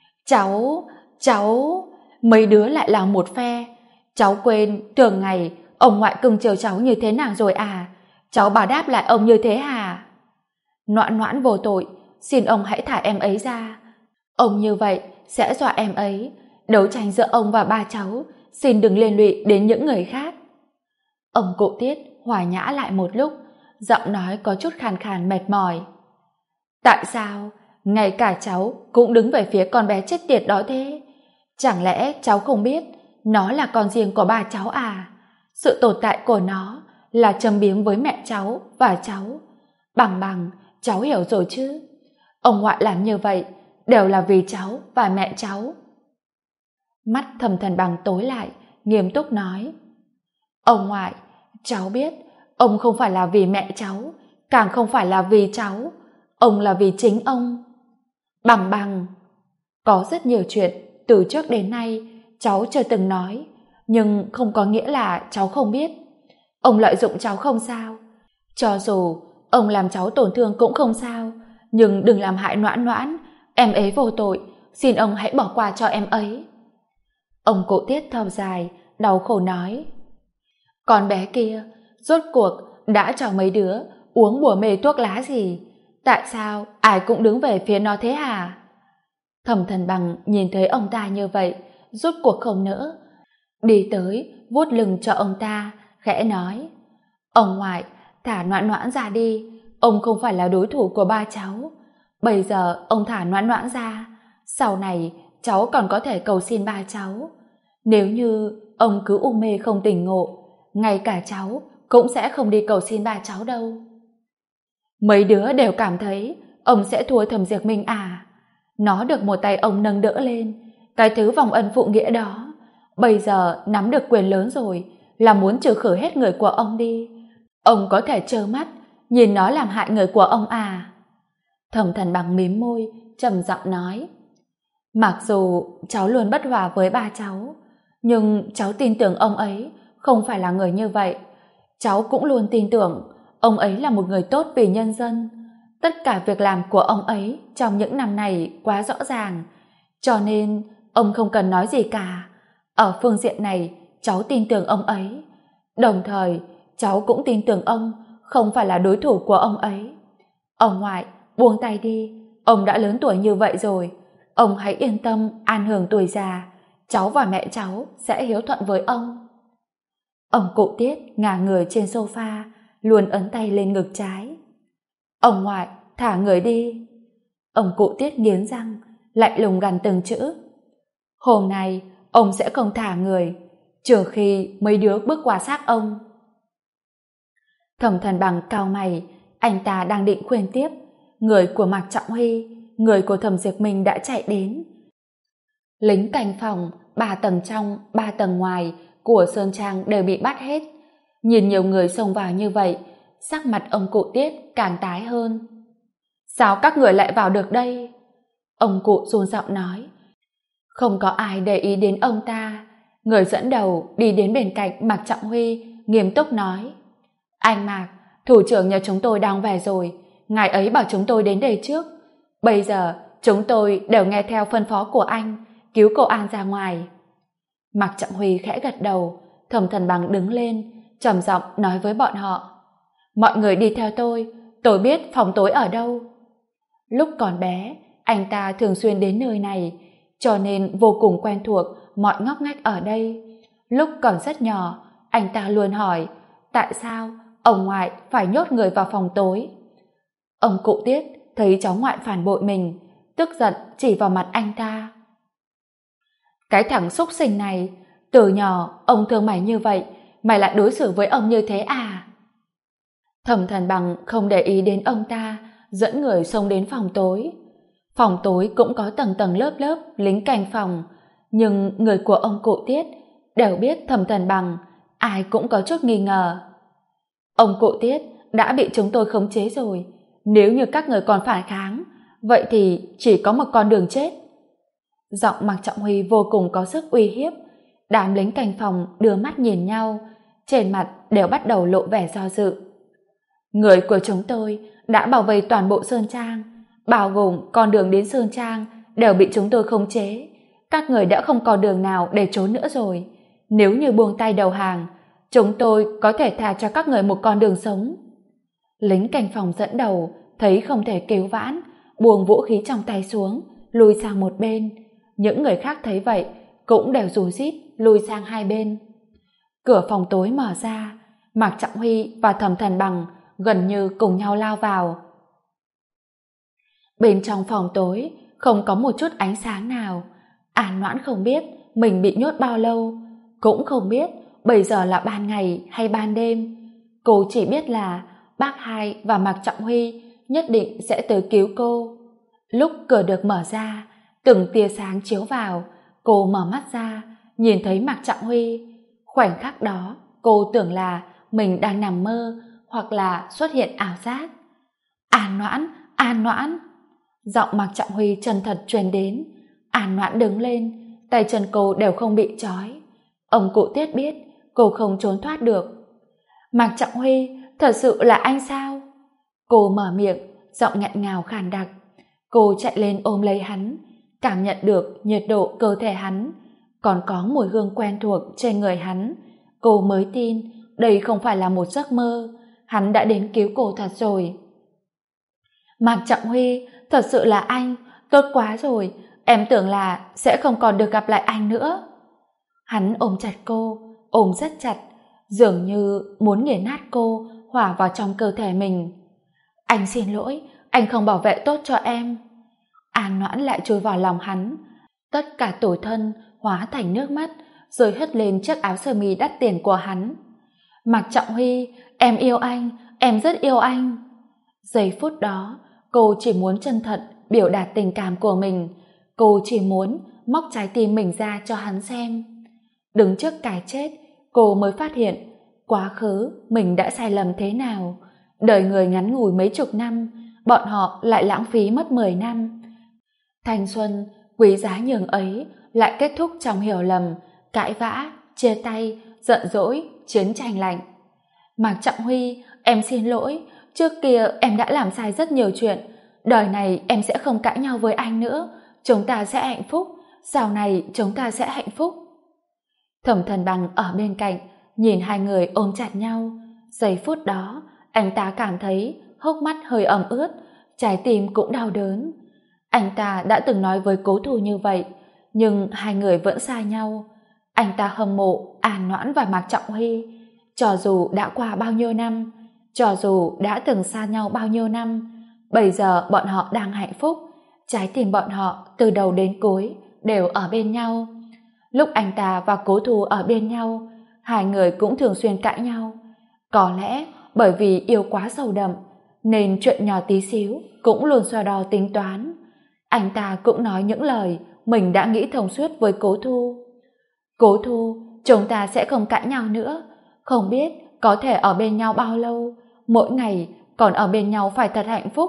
cháu, mấy đứa lại là một phe. Cháu quên thường ngày ông ngoại cưng chiều cháu như thế nào rồi à? Cháu bà đáp lại ông như thế hả? Noãn Noãn vô tội, xin ông hãy thả em ấy ra. Ông như vậy sẽ dọa em ấy. Đấu tranh giữa ông và ba cháu, xin đừng liên lụy đến những người khác. Ông cụ Tiết hòa nhã lại một lúc, giọng nói có chút khàn khàn mệt mỏi. Tại sao ngay cả cháu cũng đứng về phía con bé chết tiệt đó thế? Chẳng lẽ cháu không biết nó là con riêng của ba cháu à? Sự tồn tại của nó là châm biếm với mẹ cháu và cháu. Bằng cháu hiểu rồi chứ? Ông ngoại làm như vậy đều là vì cháu và mẹ cháu. Mắt Thẩm Thần Bằng tối lại, nghiêm túc nói: Ông ngoại, cháu biết ông không phải là vì mẹ cháu, càng không phải là vì cháu, ông là vì chính ông. Bằng, có rất nhiều chuyện từ trước đến nay cháu chưa từng nói, nhưng không có nghĩa là cháu không biết. Ông lợi dụng cháu không sao, cho dù ông làm cháu tổn thương cũng không sao, nhưng đừng làm hại Noãn Noãn, em ấy vô tội, xin ông hãy bỏ qua cho em ấy. Ông cụ Tiết thở dài, đau khổ nói: Con bé kia rốt cuộc đã cho mấy đứa uống bùa mê thuốc lá gì? Tại sao ai cũng đứng về phía nó thế hả? Thẩm Thần Bằng nhìn thấy ông ta như vậy, rốt cuộc không nỡ, đi tới vuốt lưng cho ông ta, khẽ nói: Ông ngoại, thả Noãn Noãn ra đi, ông không phải là đối thủ của ba cháu. Bây giờ ông thả Noãn Noãn ra, sau này cháu còn có thể cầu xin ba cháu. Nếu như ông cứ u mê không tỉnh ngộ, ngay cả cháu cũng sẽ không đi cầu xin ba cháu đâu. Mấy đứa đều cảm thấy ông sẽ thua Thẩm Diệp Minh à? Nó được một tay ông nâng đỡ lên, cái thứ vòng ân phụ nghĩa đó, bây giờ nắm được quyền lớn rồi, là muốn trừ khử hết người của ông đi. Ông có thể trơ mắt nhìn nó làm hại người của ông à? Thẩm Thần Bằng mím môi, trầm giọng nói: Mặc dù cháu luôn bất hòa với ba cháu, nhưng cháu tin tưởng ông ấy không phải là người như vậy. Cháu cũng luôn tin tưởng ông ấy là một người tốt vì nhân dân. Tất cả việc làm của ông ấy trong những năm này quá rõ ràng, cho nên ông không cần nói gì cả. Ở phương diện này cháu tin tưởng ông ấy, đồng thời cháu cũng tin tưởng ông không phải là đối thủ của ông ấy. Ông ngoại, buông tay đi, ông đã lớn tuổi như vậy rồi, ông hãy yên tâm an hưởng tuổi già, cháu và mẹ cháu sẽ hiếu thuận với ông. Ông cụ Tiết ngả người trên sofa, luôn ấn tay lên ngực trái. Ông ngoại, thả người đi. Ông cụ Tiết nghiến răng, lạnh lùng gằn từng chữ. Hôm nay ông sẽ không thả người, trừ khi mấy đứa bước qua xác ông. Thẩm Thần Bằng cau mày, anh ta đang định khuyên tiếp, người của Mạc Trọng Huy, người của Thẩm Diệp Minh đã chạy đến. Lính canh phòng 3 tầng trong 3 tầng ngoài của Sơn Trang đều bị bắt hết. Nhìn nhiều người xông vào như vậy, sắc mặt ông cụ Tiết càng tái hơn. Sao các người lại vào được đây? Ông cụ run giọng nói. Không có ai để ý đến ông ta. Người dẫn đầu đi đến bên cạnh Mạc Trọng Huy, nghiêm túc nói. Anh Mạc, thủ trưởng nhà chúng tôi đang về rồi. Ngài ấy bảo chúng tôi đến đây trước. Bây giờ chúng tôi đều nghe theo phân phó của anh, cứu cô An ra ngoài. Mạc Trọng Huy khẽ gật đầu. Thẩm Thần Bằng đứng lên, trầm giọng nói với bọn họ. Mọi người đi theo tôi biết phòng tối ở đâu. Lúc còn bé, anh ta thường xuyên đến nơi này, cho nên vô cùng quen thuộc mọi ngóc ngách ở đây. Lúc còn rất nhỏ, anh ta luôn hỏi tại sao ông ngoại phải nhốt người vào phòng tối. Ông cụ Tiết thấy cháu ngoại phản bội mình, tức giận chỉ vào mặt anh ta. Cái thằng xúc sinh này, từ nhỏ ông thương mày như vậy, mày lại đối xử với ông như thế à? Thẩm Thần Bằng không để ý đến ông ta, dẫn người xông đến phòng tối. Phòng tối cũng có tầng tầng lớp lớp lính canh phòng, nhưng người của ông cụ Tiết đều biết Thẩm Thần Bằng, ai cũng có chút nghi ngờ. Ông cụ Tiết đã bị chúng tôi khống chế rồi, nếu như các người còn phản kháng, vậy thì chỉ có một con đường chết. Giọng Mạc Trọng Huy vô cùng có sức uy hiếp. Đám lính canh phòng đưa mắt nhìn nhau, trên mặt đều bắt đầu lộ vẻ do dự. Người của chúng tôi đã bảo vệ toàn bộ Sơn Trang, bao gồm con đường đến Sơn Trang đều bị chúng tôi khống chế. Các người đã không còn đường nào để trốn nữa rồi. Nếu như buông tay đầu hàng, chúng tôi có thể tha cho các người một con đường sống. Lính canh phòng dẫn đầu thấy không thể cứu vãn, buông vũ khí trong tay xuống, lùi sang một bên. Những người khác thấy vậy cũng đều rú rít lùi sang hai bên. Cửa phòng tối mở ra, Mạc Trọng Huy và Thẩm Thần Bằng gần như cùng nhau lao vào. Bên trong phòng tối không có một chút ánh sáng nào. An Noãn không biết mình bị nhốt bao lâu, cũng không biết bây giờ là ban ngày hay ban đêm. Cô chỉ biết là bác Hai và Mạc Trọng Huy nhất định sẽ tới cứu cô. Lúc cửa được mở ra, từng tia sáng chiếu vào, cô mở mắt ra, nhìn thấy Mạc Trọng Huy. Khoảnh khắc đó, cô tưởng là mình đang nằm mơ hoặc là xuất hiện ảo giác. An Noãn, An Noãn! Giọng Mạc Trọng Huy chân thật truyền đến. An Noãn đứng lên, tay chân cô đều không bị trói. Ông cụ Tiết biết cô không trốn thoát được. Mạc Trọng Huy, thật sự là anh sao? Cô mở miệng, giọng nghẹn ngào khàn đặc. Cô chạy lên ôm lấy hắn, cảm nhận được nhiệt độ cơ thể hắn, còn có mùi hương quen thuộc trên người hắn. Cô mới tin đây không phải là một giấc mơ, hắn đã đến cứu cô thật rồi. Mạc Trọng Huy, thật sự là anh, tốt quá rồi, em tưởng là sẽ không còn được gặp lại anh nữa. Hắn ôm chặt cô, ôm rất chặt, dường như muốn nghiền nát cô, hòa vào trong cơ thể mình. Anh xin lỗi, anh không bảo vệ tốt cho em. An Noãn lại trôi vào lòng hắn, tất cả tủi thân hóa thành nước mắt, rồi hất lên chiếc áo sơ mi đắt tiền của hắn. Mạc Trọng Huy, em yêu anh, em rất yêu anh. Giây phút đó, cô chỉ muốn chân thật biểu đạt tình cảm của mình. Cô chỉ muốn móc trái tim mình ra cho hắn xem. Đứng trước cái chết, cô mới phát hiện quá khứ mình đã sai lầm thế nào. Đời người ngắn ngủi mấy chục năm, bọn họ lại lãng phí mất 10 năm. Thanh xuân quý giá nhường ấy lại kết thúc trong hiểu lầm, cãi vã, chia tay, giận dỗi, chiến tranh lạnh. Mạc Trọng Huy, em xin lỗi, trước kia em đã làm sai rất nhiều chuyện, đời này em sẽ không cãi nhau với anh nữa, chúng ta sẽ hạnh phúc, sau này chúng ta sẽ hạnh phúc. Thẩm Thần Bằng ở bên cạnh nhìn hai người ôm chặt nhau. Giây phút đó anh ta cảm thấy hốc mắt hơi ẩm ướt, trái tim cũng đau đớn. Anh ta đã từng nói với Cố Thù như vậy, nhưng hai người vẫn xa nhau. Anh ta hâm mộ An Noãn và Mạc Trọng Huy. Cho dù đã qua bao nhiêu năm, cho dù đã từng xa nhau bao nhiêu năm, bây giờ bọn họ đang hạnh phúc. Trái tim bọn họ từ đầu đến cuối đều ở bên nhau. Lúc anh ta và Cố Thù ở bên nhau, hai người cũng thường xuyên cãi nhau. Có lẽ bởi vì yêu quá sâu đậm, nên chuyện nhỏ tí xíu cũng luôn so đo tính toán. Anh ta cũng nói những lời mình đã nghĩ thông suốt với Cố Thu. Cố Thu, chúng ta sẽ không cãi nhau nữa, không biết có thể ở bên nhau bao lâu, mỗi ngày còn ở bên nhau phải thật hạnh phúc.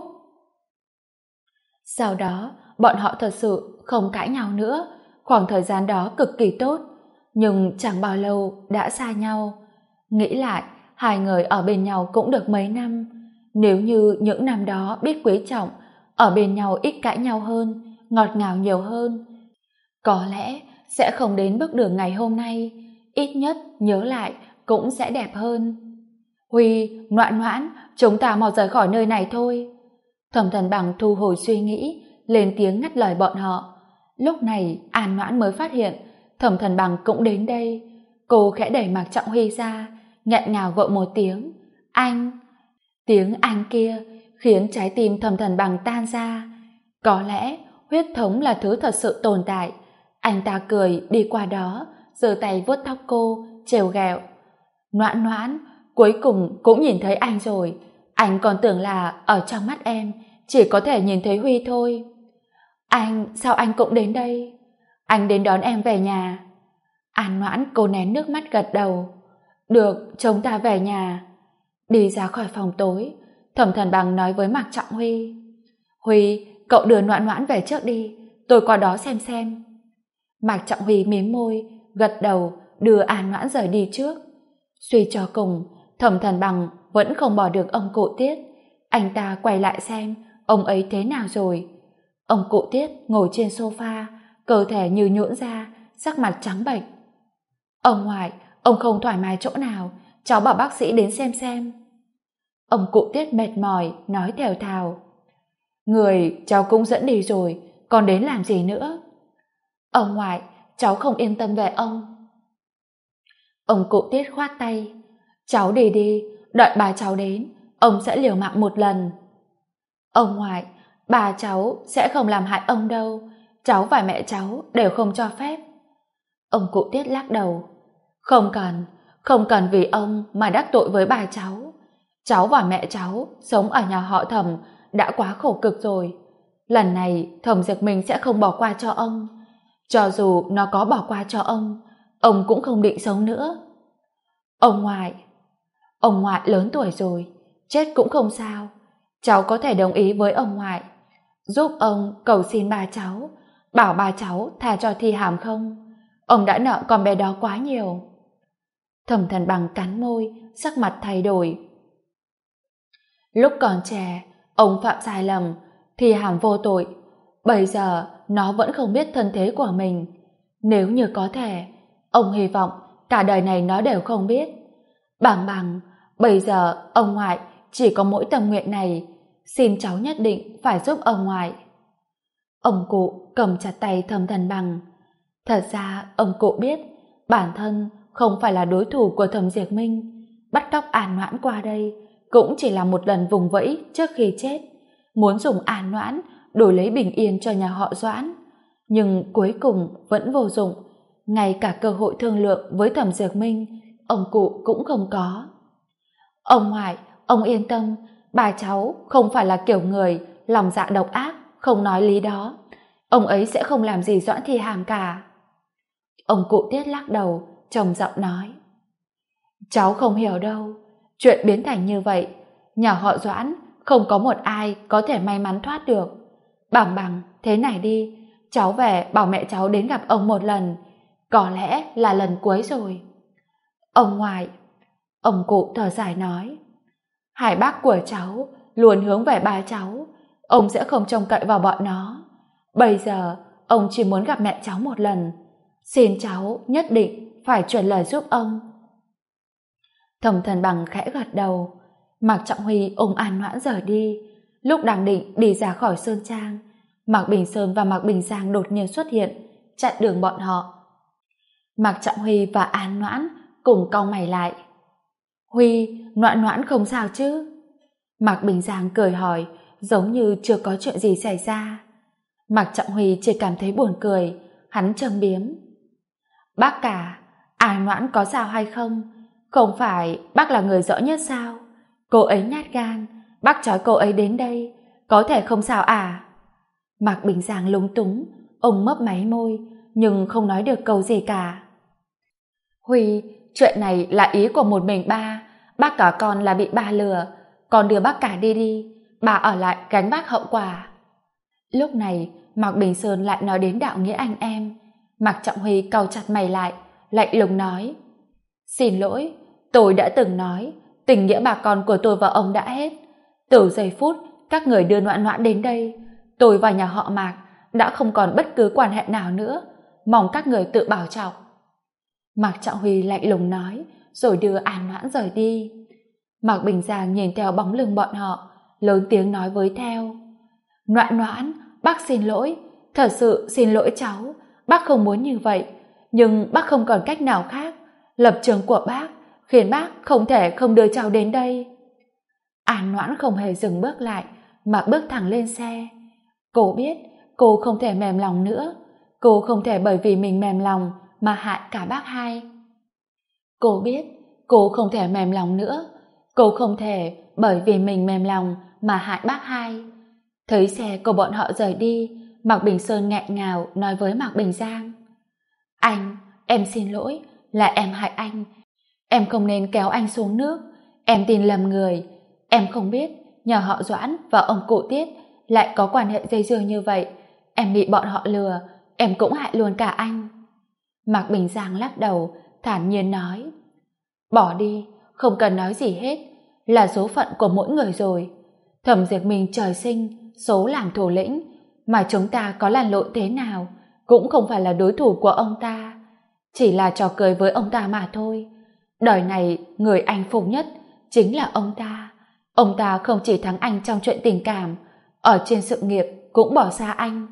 Sau đó, bọn họ thật sự không cãi nhau nữa, khoảng thời gian đó cực kỳ tốt, nhưng chẳng bao lâu đã xa nhau. Nghĩ lại, hai người ở bên nhau cũng được mấy năm, nếu như những năm đó biết quý trọng, ở bên nhau ít cãi nhau hơn, ngọt ngào nhiều hơn, có lẽ sẽ không đến bước đường ngày hôm nay, ít nhất nhớ lại cũng sẽ đẹp hơn. Huy, Noãn Noãn, chúng ta mau rời khỏi nơi này thôi. Thẩm Thần Bằng thu hồi suy nghĩ, lên tiếng ngắt lời bọn họ. Lúc này An Noãn mới phát hiện Thẩm Thần Bằng cũng đến đây. Cô khẽ đẩy Mạc Trọng Huy ra, nghẹn ngào gọi một tiếng anh. Tiếng anh kia khiến trái tim Thẩm Thần Bằng tan ra. Có lẽ huyết thống là thứ thật sự tồn tại. Anh ta cười đi qua đó, giơ tay vuốt tóc cô, trêu ghẹo. Noãn Noãn, cuối cùng cũng nhìn thấy anh rồi. Anh còn tưởng là ở trong mắt em chỉ có thể nhìn thấy Huy thôi. Anh, sao anh cũng đến đây? Anh đến đón em về nhà. An Noãn cố nén nước mắt gật đầu. Được, chúng ta về nhà. Đi ra khỏi phòng tối, Thẩm Thần Bằng nói với Mạc Trọng Huy. Huy, cậu đưa Noãn Noãn về trước đi, tôi qua đó xem. Mạc Trọng Huy mím môi, gật đầu, đưa An Noãn rời đi trước. Suy cho cùng, Thẩm Thần Bằng vẫn không bỏ được ông cụ Tiết. Anh ta quay lại xem ông ấy thế nào rồi. Ông cụ Tiết ngồi trên sofa, cơ thể như nhũn ra, sắc mặt trắng bệch. Ông ngoại, ông không thoải mái chỗ nào, cháu bảo bác sĩ đến xem. Ông cụ Tiết mệt mỏi, nói thều thào. Người cháu cũng dẫn đi rồi, còn đến làm gì nữa? Ông ngoại, cháu không yên tâm về ông. Ông cụ Tiết khoát tay. Cháu đi, đợi bà cháu đến, ông sẽ liều mạng một lần. Ông ngoại, bà cháu sẽ không làm hại ông đâu, cháu và mẹ cháu đều không cho phép. Ông cụ Tiết lắc đầu. Không cần vì ông mà đắc tội với bà cháu. Cháu và mẹ cháu sống ở nhà họ Thẩm đã quá khổ cực rồi. Lần này Thẩm Diệp Minh sẽ không bỏ qua cho ông. Cho dù nó có bỏ qua cho ông cũng không định sống nữa. Ông ngoại lớn tuổi rồi, chết cũng không sao. Cháu có thể đồng ý với ông ngoại, giúp ông cầu xin bà cháu, bảo bà cháu tha cho Thi Hàm không? Ông đã nợ con bé đó quá nhiều. Thẩm Thần Bằng cắn môi, sắc mặt thay đổi. Lúc còn trẻ, ông phạm sai lầm, Thi Hàm vô tội. Bây giờ nó vẫn không biết thân thế của mình. Nếu như có thể, ông hy vọng cả đời này nó đều không biết. Bằng bây giờ ông ngoại chỉ có mỗi tâm nguyện này, xin cháu nhất định phải giúp ông ngoại. Ông cụ cầm chặt tay Thẩm Thần Bằng. Thật ra ông cụ biết bản thân không phải là đối thủ của Thẩm Diệp Minh. Bắt cóc An Noãn qua đây cũng chỉ là một lần vùng vẫy trước khi chết, muốn dùng An Noãn đổi lấy bình yên cho nhà họ Doãn, nhưng cuối cùng vẫn vô dụng. Ngay cả cơ hội thương lượng với Thẩm Diệp Minh ông cụ cũng không có. Ông ngoại, ông yên tâm, bà cháu không phải là kiểu người lòng dạ độc ác, không nói lý đó. Ông ấy sẽ không làm gì Doãn Thi Hàm cả. Ông cụ Tiết lắc đầu, trầm giọng nói. Cháu không hiểu đâu, chuyện biến thành như vậy, nhà họ Doãn không có một ai có thể may mắn thoát được. Bằng thế này đi, cháu về bảo mẹ cháu đến gặp ông một lần, có lẽ là lần cuối rồi. Ông ngoại, ông cụ thở dài nói, hai bác của cháu luôn hướng về ba cháu, ông sẽ không trông cậy vào bọn nó. Bây giờ ông chỉ muốn gặp mẹ cháu một lần, xin cháu nhất định phải truyền lời giúp ông. Thẩm Thần Bằng khẽ gật đầu. Mạc Trọng Huy ôm An Noãn rời đi. Lúc đang định đi ra khỏi sơn trang, Mạc Bình Sơn và Mạc Bình Giang đột nhiên xuất hiện, chặn đường bọn họ. Mạc Trọng Huy và An Noãn cùng cau mày lại. Huy, Noãn Noãn không sao chứ? Mạc Bình Giang cười hỏi, giống như chưa có chuyện gì xảy ra. Mạc Trọng Huy chỉ cảm thấy buồn cười, hắn châm biếm. Bác cả, An Noãn có sao hay không? Không phải bác là người rõ nhất sao? Cô ấy nhát gan, bác trói cô ấy đến đây, có thể không sao à? Mạc Bình Giang lúng túng, ông mấp máy môi, nhưng không nói được câu gì cả. Huy, chuyện này là ý của một mình ba, bác cả con là bị ba lừa, con đưa bác cả đi, bà ở lại gánh vác hậu quả. Lúc này, Mạc Bình Sơn lại nói đến đạo nghĩa anh em. Mạc Trọng Huy cau chặt mày lại, lạnh lùng nói: Xin lỗi, tôi đã từng nói, tình nghĩa bà con của tôi và ông đã hết. Từ giây phút các người đưa Noãn Noãn đến đây, tôi và nhà họ Mạc đã không còn bất cứ quan hệ nào nữa, mong các người tự bảo trọng. Mạc Trọng Huy lạnh lùng nói, rồi đưa An Noãn rời đi. Mạc Bình Giang nhìn theo bóng lưng bọn họ, lớn tiếng nói với theo: Noãn Noãn, bác xin lỗi, thật sự xin lỗi cháu, bác không muốn như vậy, nhưng bác không còn cách nào khác. Lập trường của bác khiến bác không thể không đưa cháu đến đây. An Noãn không hề dừng bước lại, mà bước thẳng lên xe. Cô biết cô không thể mềm lòng nữa, cô không thể bởi vì mình mềm lòng mà hại cả bác hai. Cô biết cô không thể mềm lòng nữa, cô không thể bởi vì mình mềm lòng mà hại bác hai. Thấy xe của bọn họ rời đi, Mạc Bình Sơn nghẹn ngào nói với Mạc Bình Giang: Anh, em xin lỗi, là em hại anh. Em không nên kéo anh xuống nước, em tin lầm người. Em không biết nhà họ Doãn và ông cụ Tiết lại có quan hệ dây dưa như vậy. Em bị bọn họ lừa, em cũng hại luôn cả anh. Mạc Bình Giang lắc đầu, thản nhiên nói: Bỏ đi, không cần nói gì hết, là số phận của mỗi người rồi. Thẩm Diệp Minh trời sinh số làm thủ lĩnh, mà chúng ta có lăn lộn thế nào cũng không phải là đối thủ của ông ta, chỉ là trò cười với ông ta mà thôi. Đời này người anh phục nhất chính là ông ta. Ông ta không chỉ thắng anh trong chuyện tình cảm, ở trên sự nghiệp cũng bỏ xa anh.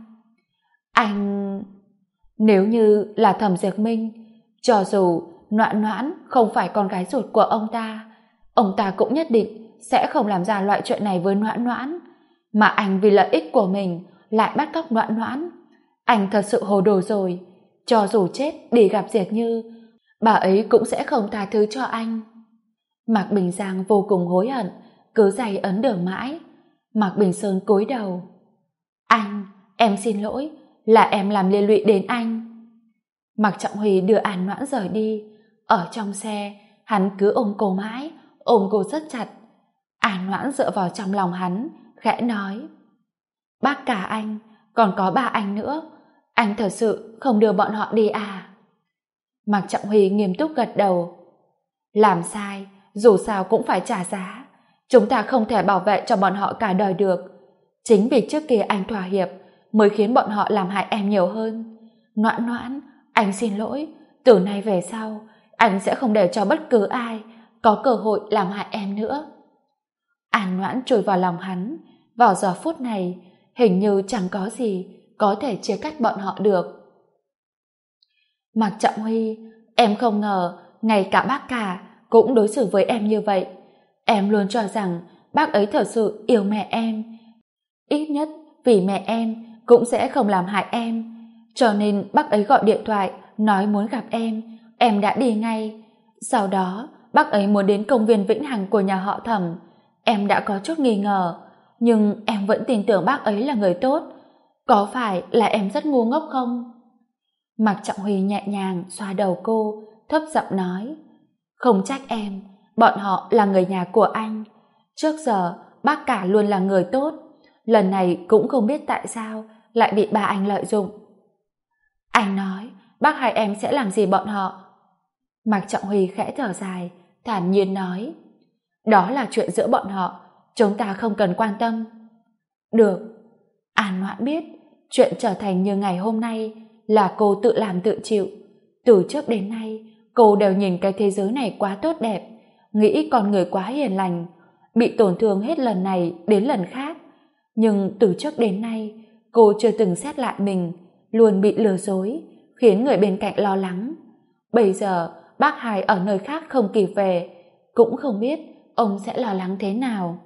Anh... Nếu như là Thẩm Diệp Minh, cho dù Noãn Noãn không phải con gái ruột của ông ta cũng nhất định sẽ không làm ra loại chuyện này với Noãn Noãn. Mà anh vì lợi ích của mình lại bắt cóc Noãn Noãn. Anh thật sự hồ đồ rồi. Cho dù chết đi gặp Diệt Như, bà ấy cũng sẽ không tha thứ cho anh. Mạc Bình Giang vô cùng hối hận, cứ giày ấn đường mãi. Mạc Bình Sơn cúi đầu: Anh, em xin lỗi, là em làm liên lụy đến anh. Mạc Trọng Huy đưa An Noãn rời đi. Ở trong xe, hắn cứ ôm cô mãi, ôm cô rất chặt. An Noãn dựa vào trong lòng hắn, khẽ nói: Bác cả anh, còn có bà anh nữa, anh thật sự không đưa bọn họ đi à? Mạc Trọng Huy nghiêm túc gật đầu: Làm sai, dù sao cũng phải trả giá. Chúng ta không thể bảo vệ cho bọn họ cả đời được. Chính vì trước kia anh thỏa hiệp mới khiến bọn họ làm hại em nhiều hơn. Noãn Noãn, anh xin lỗi, từ nay về sau anh sẽ không để cho bất cứ ai có cơ hội làm hại em nữa. An Noãn trôi vào lòng hắn. Vào giờ phút này hình như chẳng có gì có thể chia cắt bọn họ được. Mạc Trọng Huy, em không ngờ ngay cả bác cả cũng đối xử với em như vậy. Em luôn cho rằng bác ấy thật sự yêu mẹ em. Ít nhất vì mẹ em cũng sẽ không làm hại em. Cho nên bác ấy gọi điện thoại nói muốn gặp em đã đi ngay. Sau đó bác ấy muốn đến công viên Vĩnh Hằng của nhà họ Thẩm. Em đã có chút nghi ngờ, nhưng em vẫn tin tưởng bác ấy là người tốt. Có phải là em rất ngu ngốc không? Mạc Trọng Huy nhẹ nhàng xoa đầu cô, thấp giọng nói: Không trách em, bọn họ là người nhà của anh. Trước giờ bác cả luôn là người tốt, lần này cũng không biết tại sao lại bị ba anh lợi dụng. Anh nói bác hai em sẽ làm gì bọn họ? Mạc Trọng Huy khẽ thở dài, thản nhiên nói: Đó là chuyện giữa bọn họ, chúng ta không cần quan tâm. Được. An Noãn biết chuyện trở thành như ngày hôm nay là cô tự làm tự chịu. Từ trước đến nay cô đều nhìn cái thế giới này quá tốt đẹp, nghĩ con người quá hiền lành, bị tổn thương hết lần này đến lần khác. Nhưng từ trước đến nay cô chưa từng xét lại mình, luôn bị lừa dối, khiến người bên cạnh lo lắng. Bây giờ bác hai ở nơi khác không kịp về, cũng không biết ông sẽ lo lắng thế nào.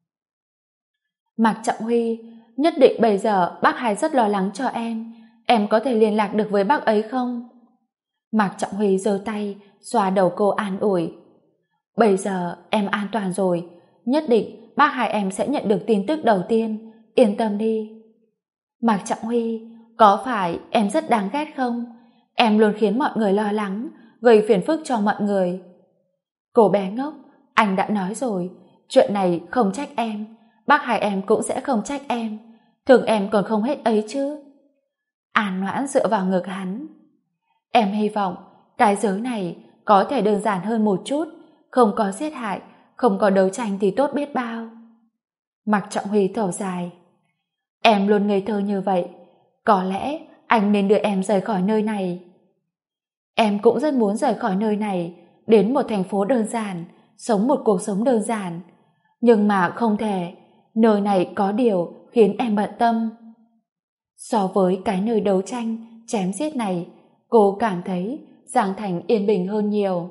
Mạc Trọng Huy, nhất định bây giờ bác hai rất lo lắng cho em có thể liên lạc được với bác ấy không? Mạc Trọng Huy giơ tay xoa đầu cô an ủi: Bây giờ em an toàn rồi, nhất định bác hai em sẽ nhận được tin tức đầu tiên, yên tâm đi. Mạc Trọng Huy, có phải em rất đáng ghét không? Em luôn khiến mọi người lo lắng, gây phiền phức cho mọi người. Cô bé ngốc, anh đã nói rồi, chuyện này không trách em, bác hai em cũng sẽ không trách em, thương em còn không hết ấy chứ. An Noãn dựa vào ngực hắn. Em hy vọng cái giới này có thể đơn giản hơn một chút, không có giết hại, không có đấu tranh thì tốt biết bao. Mạc Trọng Huy thở dài. Em luôn ngây thơ như vậy, có lẽ anh nên đưa em rời khỏi nơi này. Em cũng rất muốn rời khỏi nơi này, đến một thành phố đơn giản, sống một cuộc sống đơn giản. Nhưng mà không thể, nơi này có điều khiến em bận tâm. So với cái nơi đấu tranh, chém giết này, cô cảm thấy Giang Thành yên bình hơn nhiều.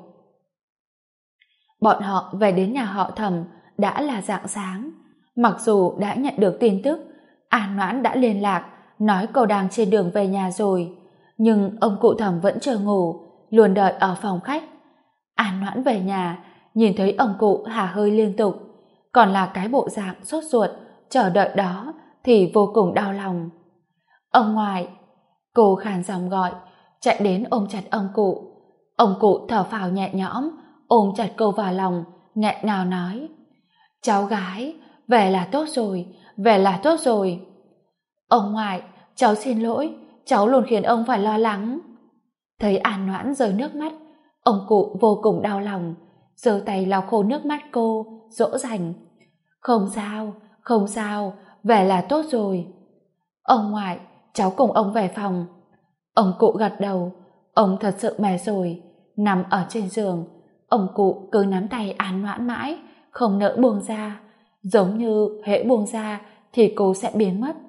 Bọn họ về đến nhà họ Thẩm đã là rạng sáng. Mặc dù đã nhận được tin tức, An Noãn đã liên lạc, nói cô đang trên đường về nhà rồi, nhưng ông cụ Thẩm vẫn chưa ngủ, luôn đợi ở phòng khách. An Noãn về nhà, nhìn thấy ông cụ hả hơi liên tục, còn là cái bộ dạng sốt ruột, chờ đợi đó thì vô cùng đau lòng. Ông ngoại, cô khàn giọng gọi, chạy đến ôm chặt ông cụ. Ông cụ thở phào nhẹ nhõm, ôm chặt cô vào lòng, nghẹn ngào nói: cháu gái, về là tốt rồi, về là tốt rồi. Ông ngoại, cháu xin lỗi, cháu luôn khiến ông phải lo lắng. Thấy An Noãn rơi nước mắt, ông cụ vô cùng đau lòng, giơ tay lau khô nước mắt cô, dỗ dành: không sao, không sao, về là tốt rồi. Ông ngoại, cháu cùng ông về phòng. Ông cụ gật đầu, ông thật sự mệt rồi, nằm ở trên giường, ông cụ cứ nắm tay An Noãn mãi, không nỡ buông ra, giống như hễ buông ra thì cô sẽ biến mất.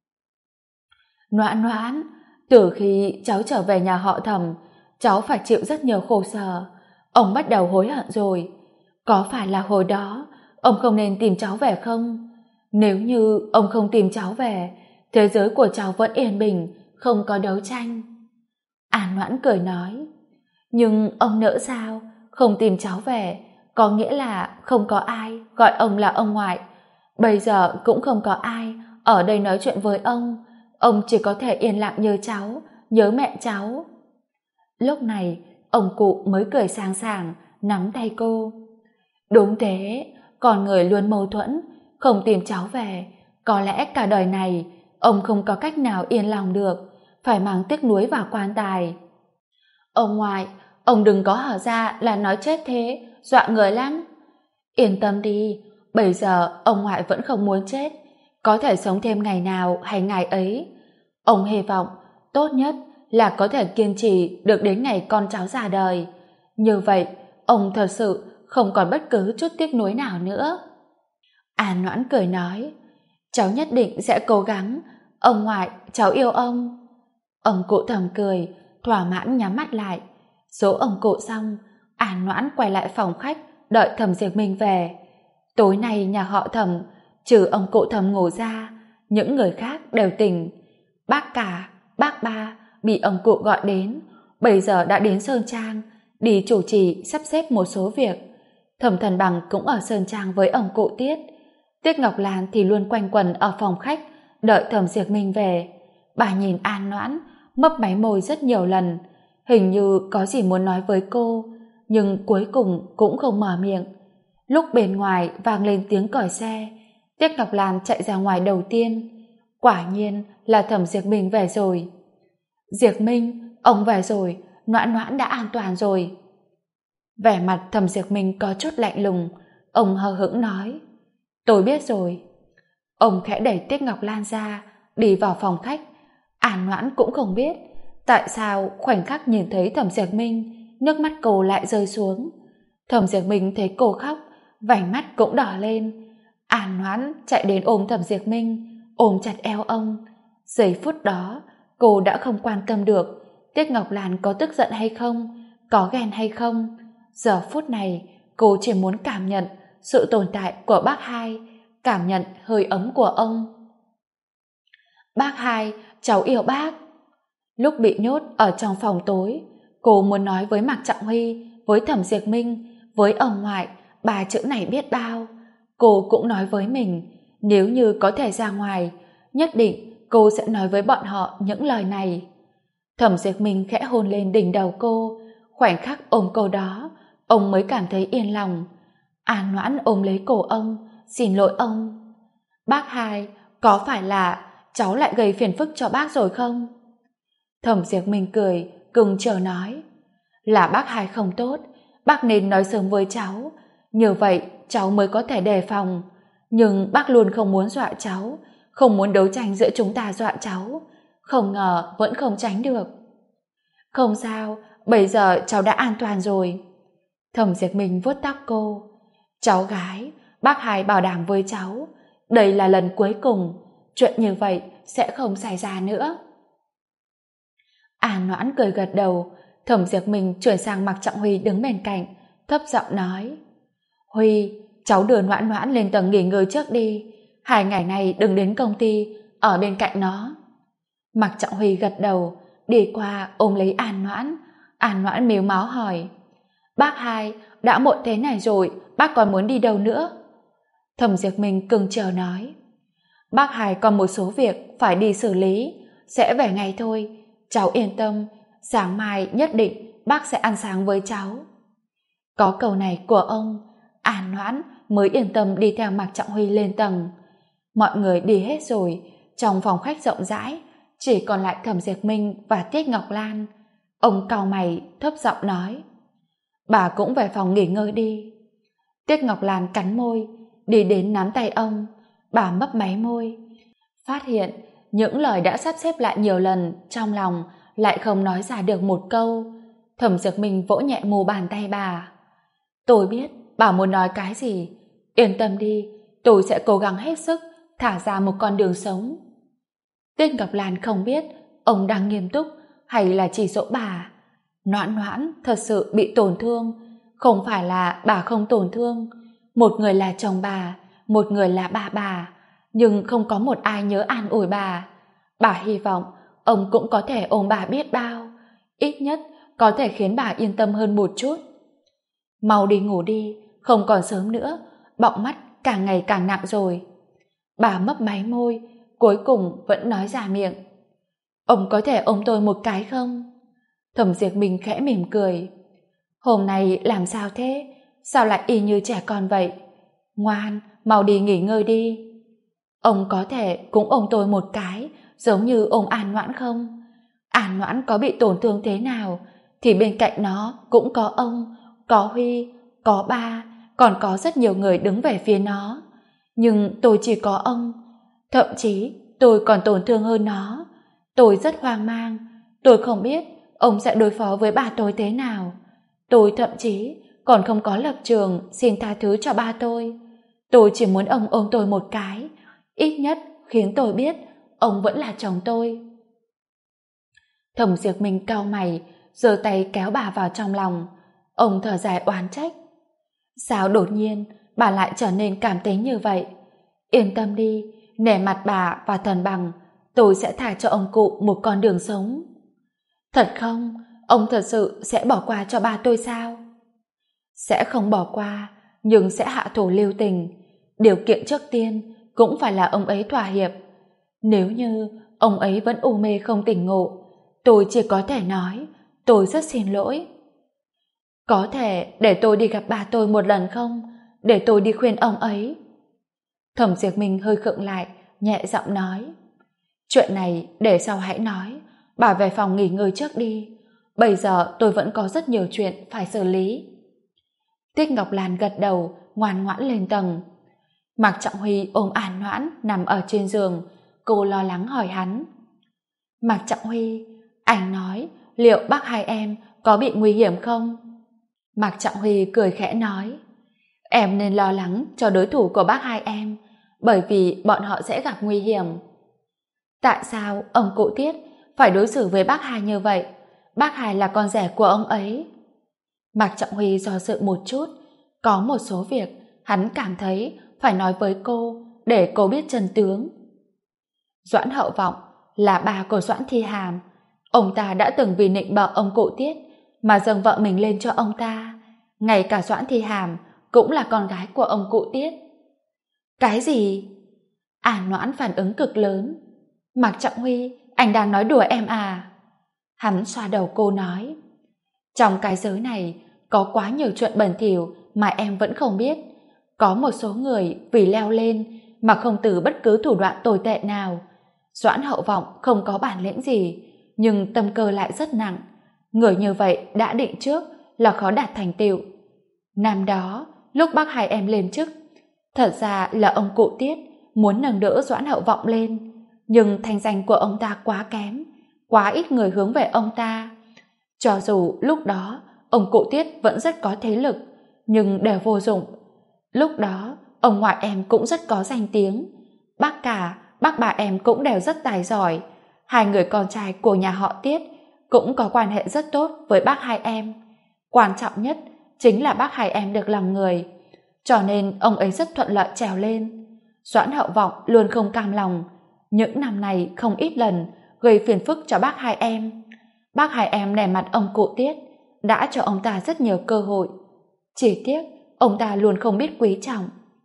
Noãn Noãn, từ khi cháu trở về nhà họ Thẩm, cháu phải chịu rất nhiều khổ sở, ông bắt đầu hối hận rồi. Có phải là hồi đó ông không nên tìm cháu về không? Nếu như ông không tìm cháu về, thế giới của cháu vẫn yên bình, không có đấu tranh. An Noãn cười nói: nhưng ông nỡ sao? Không tìm cháu về có nghĩa là không có ai gọi ông là ông ngoại. Bây giờ cũng không có ai ở đây nói chuyện với ông chỉ có thể yên lặng nhớ cháu, nhớ mẹ cháu. Lúc này ông cụ mới cười sáng sảng, nắm tay cô. Đúng thế, con người luôn mâu thuẫn, không tìm cháu về, có lẽ cả đời này ông không có cách nào yên lòng được, phải mang tiếc nuối vào quan tài. Ông ngoại, ông đừng có hở ra là nói chết thế, dọa người lắm. Yên tâm đi, bây giờ ông ngoại vẫn không muốn chết, có thể sống thêm ngày nào hay ngày ấy. Ông hy vọng tốt nhất là có thể kiên trì được đến ngày con cháu ra đời. Như vậy, ông thật sự không còn bất cứ chút tiếc nuối nào nữa. An Noãn cười nói: cháu nhất định sẽ cố gắng, ông ngoại, cháu yêu ông. Ông cụ Thẩm cười, thỏa mãn nhắm mắt lại. Dỗ ông cụ xong, An Noãn quay lại phòng khách đợi Thẩm Diệp Minh về. Tối nay nhà họ Thẩm trừ ông cụ Thẩm ngủ ra, những người khác đều tỉnh. Bác cả, bác ba bị ông cụ gọi đến, bây giờ đã đến Sơn Trang đi chủ trì sắp xếp một số việc. Thẩm Thần Bằng cũng ở Sơn Trang với ông cụ Tiết. Tiết Ngọc Lan thì luôn quanh quẩn ở phòng khách đợi Thẩm Diệp Minh về. Bà nhìn An Noãn mấp máy môi rất nhiều lần, hình như có gì muốn nói với cô, nhưng cuối cùng cũng không mở miệng. Lúc bên ngoài vang lên tiếng còi xe, Tiết Ngọc Lan chạy ra ngoài đầu tiên. Quả nhiên là Thẩm Diệp Minh về rồi. Diệp Minh, ông về rồi, Noãn Noãn đã an toàn rồi. Vẻ mặt Thẩm Diệp Minh có chút lạnh lùng, ông hờ hững nói: tôi biết rồi. Ông khẽ đẩy Tiết Ngọc Lan ra, đi vào phòng khách. An Noãn cũng không biết tại sao khoảnh khắc nhìn thấy Thẩm Diệp Minh, nước mắt cô lại rơi xuống. Thẩm Diệp Minh thấy cô khóc, vành mắt cũng đỏ lên. An Noãn chạy đến ôm Thẩm Diệp Minh, ôm chặt eo ông. Giây phút đó, cô đã không quan tâm được Tiết Ngọc Lan có tức giận hay không, có ghen hay không. Giờ phút này, cô chỉ muốn cảm nhận sự tồn tại của bác hai, cảm nhận hơi ấm của ông. Bác hai, cháu yêu bác. Lúc bị nhốt ở trong phòng tối, cô muốn nói với Mạc Trọng Huy, với Thẩm Diệp Minh, với ông ngoại, ba chữ này biết bao. Cô cũng nói với mình, nếu như có thể ra ngoài, nhất định cô sẽ nói với bọn họ những lời này. Thẩm Diệp Minh khẽ hôn lên đỉnh đầu cô, khoảnh khắc ôm cô đó, ông mới cảm thấy yên lòng. An Noãn ôm lấy cổ ông, xin lỗi ông. Bác hai, có phải là cháu lại gây phiền phức cho bác rồi không? Thẩm Diệp Minh cười, cưng chiều nói, là bác hai không tốt, bác nên nói sớm với cháu, như vậy cháu mới có thể đề phòng. Nhưng bác luôn không muốn dọa cháu, không muốn đấu tranh giữa chúng ta dọa cháu, không ngờ vẫn không tránh được. Không sao, bây giờ cháu đã an toàn rồi. Thẩm Diệp Minh vuốt tóc cô. Cháu gái, bác hai bảo đảm với cháu, đây là lần cuối cùng, chuyện như vậy sẽ không xảy ra nữa. An Noãn cười gật đầu. Thẩm Diệp Minh chuyển sang Mạc Trọng Huy đứng bên cạnh, thấp giọng nói, Huy, cháu đưa Noãn Noãn lên tầng nghỉ ngơi trước đi, 2 ngày này đừng đến công ty, ở bên cạnh nó. Mạc Trọng Huy gật đầu, đi qua ôm lấy An Noãn. An Noãn mếu máo hỏi, bác hai, đã muộn thế này rồi, bác còn muốn đi đâu nữa? Thẩm Diệp Minh cưng chiều nói, bác hai còn một số việc phải đi xử lý, sẽ về ngay thôi, cháu yên tâm, sáng mai nhất định bác sẽ ăn sáng với cháu. Có câu này của ông, An Noãn mới yên tâm đi theo Mạc Trọng Huy lên tầng. Mọi người đi hết rồi, trong phòng khách rộng rãi chỉ còn lại Thẩm Diệp Minh và Tiết Ngọc Lan. Ông cau mày thấp giọng nói, bà cũng về phòng nghỉ ngơi đi. Tiết Ngọc Lan cắn môi, đi đến nắm tay ông. Bà mấp máy môi, phát hiện những lời đã sắp xếp lại nhiều lần trong lòng lại không nói ra được một câu. Thẩm Diệp Minh vỗ nhẹ mu bàn tay bà. Tôi biết bà muốn nói cái gì, yên tâm đi, tôi sẽ cố gắng hết sức thả ra một con đường sống. Tiết Ngọc Lan không biết ông đang nghiêm túc hay là chỉ dỗ bà. Noãn Noãn thật sự bị tổn thương, không phải là bà không tổn thương. Một người là chồng bà, một người là ba bà, nhưng không có một ai nhớ an ủi bà. Bà hy vọng ông cũng có thể ôm bà biết bao, ít nhất có thể khiến bà yên tâm hơn một chút. Mau đi ngủ đi, không còn sớm nữa, bọng mắt càng ngày càng nặng rồi. Bà mấp máy môi, cuối cùng vẫn nói ra miệng. Ông có thể ôm tôi một cái không? Thẩm Diệp Minh khẽ mỉm cười. Hôm nay làm sao thế? Sao lại y như trẻ con vậy? Ngoan, mau đi nghỉ ngơi đi. Ông có thể cũng ôm tôi một cái, giống như ôm An Noãn không? An Noãn có bị tổn thương thế nào, thì bên cạnh nó cũng có ông, có Huy, có ba, còn có rất nhiều người đứng về phía nó. Nhưng tôi chỉ có ông. Thậm chí tôi còn tổn thương hơn nó. Tôi rất hoang mang. Tôi không biết ông sẽ đối phó với ba tôi thế nào. Tôi thậm chí còn không có lập trường xin tha thứ cho ba tôi. Tôi chỉ muốn ông ôm tôi một cái, ít nhất khiến tôi biết ông vẫn là chồng tôi. Thẩm Diệp Minh cau mày, giơ tay kéo bà vào trong lòng. Ông thở dài oán trách. Sao đột nhiên bà lại trở nên cảm tính như vậy? Yên tâm đi, nể mặt bà và thần bằng, tôi sẽ thả cho ông cụ một con đường sống. Thật không? Ông thật sự sẽ bỏ qua cho ba tôi sao? Sẽ không bỏ qua, nhưng sẽ hạ thủ lưu tình. Điều kiện trước tiên cũng phải là ông ấy thỏa hiệp. Nếu như ông ấy vẫn u mê không tỉnh ngộ, tôi chỉ có thể nói tôi rất xin lỗi. Có thể để tôi đi gặp ba tôi một lần không? Để tôi đi khuyên ông ấy. Thẩm Diệp Minh hơi khựng lại, nhẹ giọng nói. Chuyện này để sau hãy nói. Bà về phòng nghỉ ngơi trước đi. Bây giờ tôi vẫn có rất nhiều chuyện phải xử lý. Tiết Ngọc Lan gật đầu, ngoan ngoãn lên tầng. Mạc Trọng Huy ôm An Noãn nằm ở trên giường. Cô lo lắng hỏi hắn. Mạc Trọng Huy, anh nói liệu bác hai em có bị nguy hiểm không? Mạc Trọng Huy cười khẽ nói. Em nên lo lắng cho đối thủ của bác hai em, bởi vì bọn họ sẽ gặp nguy hiểm. Tại sao ông cụ Tiết phải đối xử với bác hai như vậy? Bác hai là con rể của ông ấy. Mạc Trọng Huy do dự một chút. Có một số việc hắn cảm thấy phải nói với cô để cô biết chân tướng. Doãn Hậu Vọng là bà của Doãn Thi Hàm. Ông ta đã từng vì nịnh bợ ông cụ Tiết mà dâng vợ mình lên cho ông ta. Ngay cả Doãn Thi Hàm cũng là con gái của ông cụ Tiết. Cái gì? An Noãn phản ứng cực lớn. Mạc Trọng Huy, anh đang nói đùa em à? Hắn xoa đầu cô nói. Trong cái giới này có quá nhiều chuyện bẩn thỉu mà em vẫn không biết. Có một số người vì leo lên mà không từ bất cứ thủ đoạn tồi tệ nào. Doãn Hậu Vọng không có bản lĩnh gì, nhưng tâm cơ lại rất nặng. Người như vậy đã định trước là khó đạt thành tựu. Năm đó, lúc bác hai em lên chức, thật ra là ông cụ Tiết muốn nâng đỡ Doãn Hậu Vọng lên, nhưng thanh danh của ông ta quá kém, quá ít người hướng về ông ta. Cho dù lúc đó ông cụ Tiết vẫn rất có thế lực, nhưng đều vô dụng. Lúc đó ông ngoại em cũng rất có danh tiếng, bác cả, bác bà em cũng đều rất tài giỏi. Hai người con trai của nhà họ Tiết cũng có quan hệ rất tốt với bác hai em. Quan trọng nhất chính là bác hai em được lòng người, cho nên ông ấy rất thuận lợi trèo lên. Doãn Hậu Vọng luôn không cam lòng, những năm này không ít lần gây phiền phức cho bác hai em. Bác hai em nể mặt ông cụ Tiết, đã cho ông ta rất nhiều cơ hội. Chỉ tiếc ông ta luôn không biết quý trọng.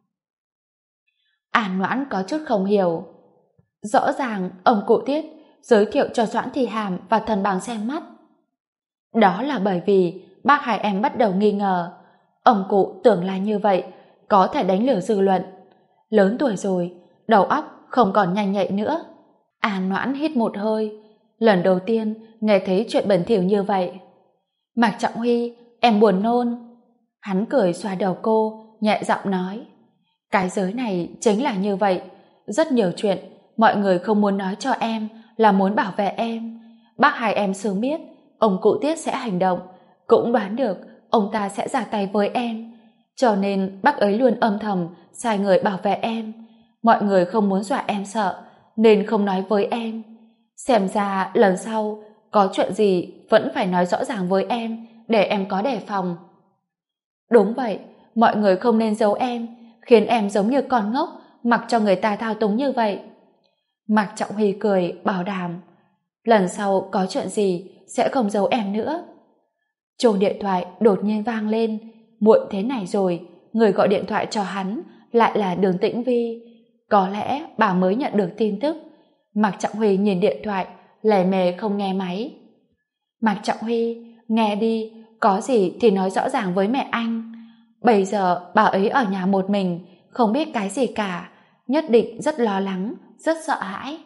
An Noãn có chút không hiểu. Rõ ràng ông cụ Tiết giới thiệu cho Doãn Thi Hàm và Thần Bằng xem mắt. Đó là bởi vì bác hai em bắt đầu nghi ngờ. Ông cụ tưởng là như vậy có thể đánh lừa dư luận. Lớn tuổi rồi, đầu óc không còn nhanh nhạy nữa. An Noãn hít một hơi, lần đầu tiên nghe thấy chuyện bẩn thỉu như vậy. Mạc Trọng Huy, em buồn nôn. Hắn cười xoa đầu cô, nhẹ giọng nói. Cái giới này chính là như vậy, rất nhiều chuyện mọi người không muốn nói cho em là muốn bảo vệ em. Bác hai em sớm biết ông cụ Tiết sẽ hành động, cũng đoán được ông ta sẽ ra tay với em, cho nên bác ấy luôn âm thầm sai người bảo vệ em. Mọi người không muốn dọa em sợ nên không nói với em. Xem ra lần sau có chuyện gì vẫn phải nói rõ ràng với em để em có đề phòng. Đúng vậy, mọi người không nên giấu em, khiến em giống như con ngốc mặc cho người ta thao túng như vậy. Mạc Trọng Huy cười bảo đảm, lần sau có chuyện gì sẽ không giấu em nữa. Chuông điện thoại đột nhiên vang lên. Muộn thế này rồi, người gọi điện thoại cho hắn lại là Đường Tĩnh Vi. Có lẽ bà mới nhận được tin tức. Mạc Trọng Huy nhìn điện thoại, lề mề không nghe máy. Mạc Trọng Huy, nghe đi, có gì thì nói rõ ràng với mẹ anh. Bây giờ bà ấy ở nhà một mình, không biết cái gì cả, nhất định rất lo lắng, rất sợ hãi.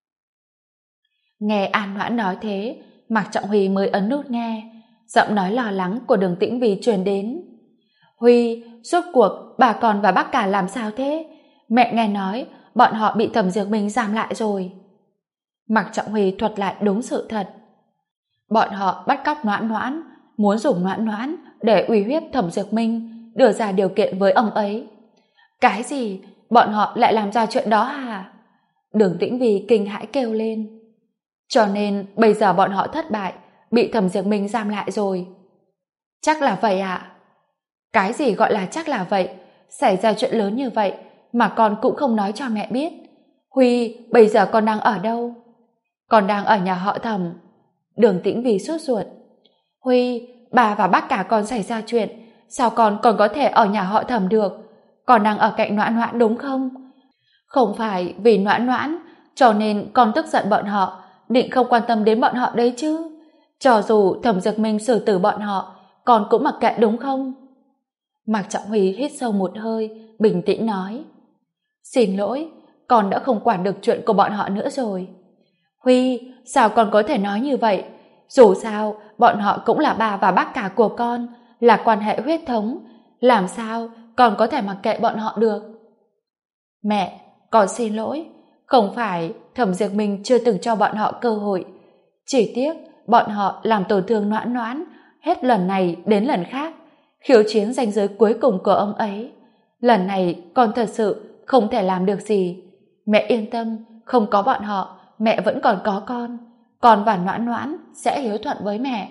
Nghe An Noãn nói thế, Mạc Trọng Huy mới ấn nút nghe. Giọng nói lo lắng của Đường Tĩnh Vi truyền đến. Huy, rốt cuộc bà con và bác cả làm sao thế? Mẹ nghe nói bọn họ bị Thẩm Dược Minh giam lại rồi. Mạc Trọng Huy thuật lại đúng sự thật. Bọn họ bắt cóc Noãn Noãn, muốn dùng Noãn Noãn để uy hiếp Thẩm Dược Minh, đưa ra điều kiện với ông ấy. Cái gì? Bọn họ lại làm ra chuyện đó hả? Đường Tĩnh Vi kinh hãi kêu lên. Cho nên bây giờ bọn họ thất bại, bị Thẩm Dược Minh giam lại rồi. Chắc là vậy ạ. Cái gì gọi là chắc là vậy? Xảy ra chuyện lớn như vậy mà con cũng không nói cho mẹ biết. Huy, bây giờ con đang ở đâu? Con đang ở nhà họ Thẩm. Đường Tĩnh Vi sốt ruột. Huy, bà và bác cả con xảy ra chuyện, sao con còn có thể ở nhà họ Thẩm được? Con đang ở cạnh Noãn Noãn đúng không? Không phải vì Noãn Noãn cho nên con tức giận bọn họ, định không quan tâm đến bọn họ đấy chứ. Cho dù Thẩm Dược Minh xử tử bọn họ, con cũng mặc kệ đúng không? Mạc Trọng Huy hít sâu một hơi, bình tĩnh nói. Xin lỗi, con đã không quản được chuyện của bọn họ nữa rồi. Huy, sao con có thể nói như vậy? Dù sao, bọn họ cũng là bà và bác cả của con, là quan hệ huyết thống. Làm sao con có thể mặc kệ bọn họ được? Mẹ, con xin lỗi. Không phải Thẩm Dược Minh chưa từng cho bọn họ cơ hội. Chỉ tiếc bọn họ làm tổn thương Noãn Noãn hết lần này đến lần khác, khiêu chiến ranh giới cuối cùng của ông ấy. Lần này con thật sự không thể làm được gì. Mẹ yên tâm, không có bọn họ, mẹ vẫn còn có con. Con và Noãn Noãn sẽ hiếu thuận với mẹ.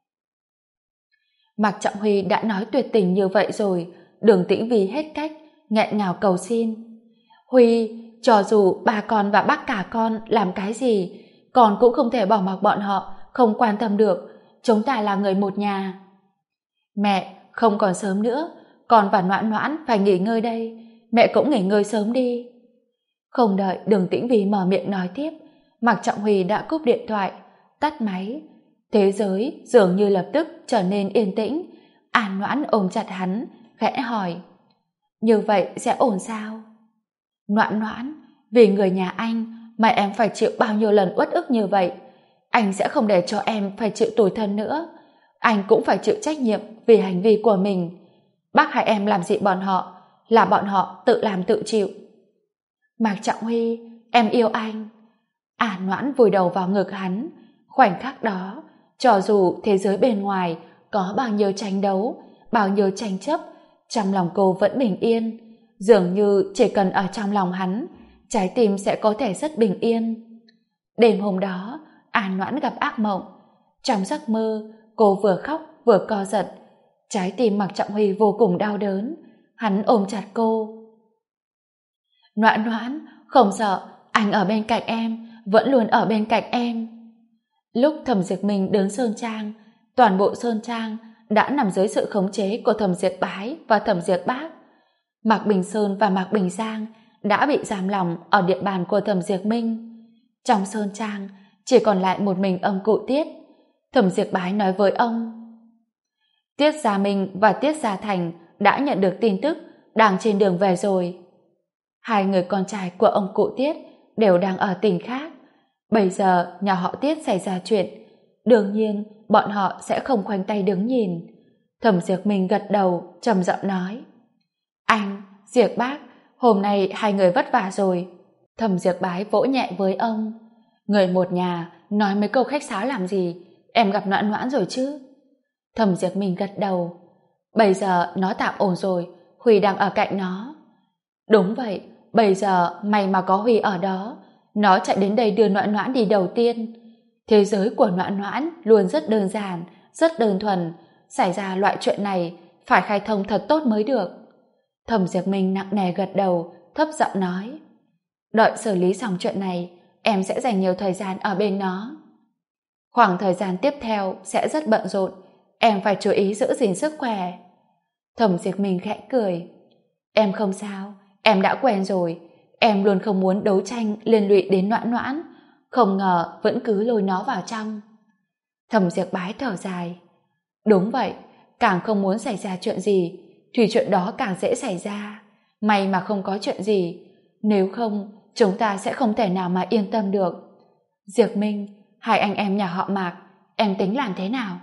Mạc Trọng Huy đã nói tuyệt tình như vậy rồi, Đường Tĩnh Vi hết cách, nghẹn ngào cầu xin. Huy, cho dù bà con và bác cả con làm cái gì, con cũng không thể bỏ mặc bọn họ, không quan tâm được. Chúng ta là người một nhà. Mẹ, không còn sớm nữa, con và Noãn Noãn phải nghỉ ngơi đây. mẹ cũng nghỉ ngơi sớm đi. Không đợi Đường Tĩnh Vy mở miệng nói tiếp, Mạc Trọng Huy đã cúp điện thoại, tắt máy. Thế giới dường như lập tức trở nên yên tĩnh. An Noãn ôm chặt hắn, khẽ hỏi: như vậy sẽ ổn sao? Noãn Noãn, vì người nhà anh mà em phải chịu bao nhiêu lần uất ức như vậy. Anh sẽ không để cho em phải chịu tủi thân nữa. Anh cũng phải chịu trách nhiệm vì hành vi của mình. Bác hai em làm gì bọn họ là bọn họ tự làm tự chịu. Mạc Trọng Huy, em yêu anh. An Noãn vùi đầu vào ngực hắn. Khoảnh khắc đó, cho dù thế giới bên ngoài có bao nhiêu tranh đấu, bao nhiêu tranh chấp, trong lòng cô vẫn bình yên. Dường như chỉ cần ở trong lòng hắn, trái tim sẽ có thể rất bình yên. Đêm hôm đó, An Noãn gặp ác mộng. Trong giấc mơ, cô vừa khóc vừa co giật. Trái tim Mạc Trọng Huy vô cùng đau đớn. Hắn ôm chặt cô. Noãn Noãn, không sợ, anh ở bên cạnh em, vẫn luôn ở bên cạnh em. Lúc Thẩm Diệp Minh đến Sơn Trang, toàn bộ Sơn Trang đã nằm dưới sự khống chế của Thẩm Diệp Bái và Thẩm Diệp Bác. Mạc Bình Sơn và Mạc Bình Giang đã bị giam lỏng ở địa bàn của Thẩm Diệp Minh. Trong Sơn Trang chỉ còn lại một mình ông cụ Tiết. Thẩm Diệp Bái nói với ông: Tiết Gia Minh và Tiết Gia Thành đã nhận được tin tức, đang trên đường về rồi. Hai người con trai của ông cụ Tiết đều đang ở tỉnh khác. Bây giờ nhà họ Tiết xảy ra chuyện, đương nhiên bọn họ sẽ không khoanh tay đứng nhìn. Thẩm Diệp Minh gật đầu, trầm giọng nói: Anh, Diệp Bác, hôm nay hai người vất vả rồi. Thẩm Diệp Bái vỗ nhẹ với ông: Người một nhà nói mấy câu khách sáo làm gì, em gặp Noãn Noãn rồi chứ? Thẩm Diệp Minh gật đầu: Bây giờ nó tạm ổn rồi, Huy đang ở cạnh nó. Đúng vậy, bây giờ may mà có Huy ở đó, nó chạy đến đây đưa Noãn Noãn đi đầu tiên. Thế giới của Noãn Noãn luôn rất đơn giản, rất đơn thuần, xảy ra loại chuyện này phải khai thông thật tốt mới được. Thẩm Diệp Minh nặng nề gật đầu, thấp giọng nói: Đợi xử lý xong chuyện này, em sẽ dành nhiều thời gian ở bên nó. Khoảng thời gian tiếp theo sẽ rất bận rộn, em phải chú ý giữ gìn sức khỏe. Thẩm Diệp Minh khẽ cười: Em không sao, em đã quen rồi. Em luôn không muốn đấu tranh liên lụy đến Noãn Noãn, không ngờ vẫn cứ lôi nó vào trong. Thẩm Diệp Bái thở dài: Đúng vậy, càng không muốn xảy ra chuyện gì thì chuyện đó càng dễ xảy ra. May mà không có chuyện gì, nếu không chúng ta sẽ không thể nào mà yên tâm được. Diệp Minh, hai anh em nhà họ Mạc, em tính làm thế nào?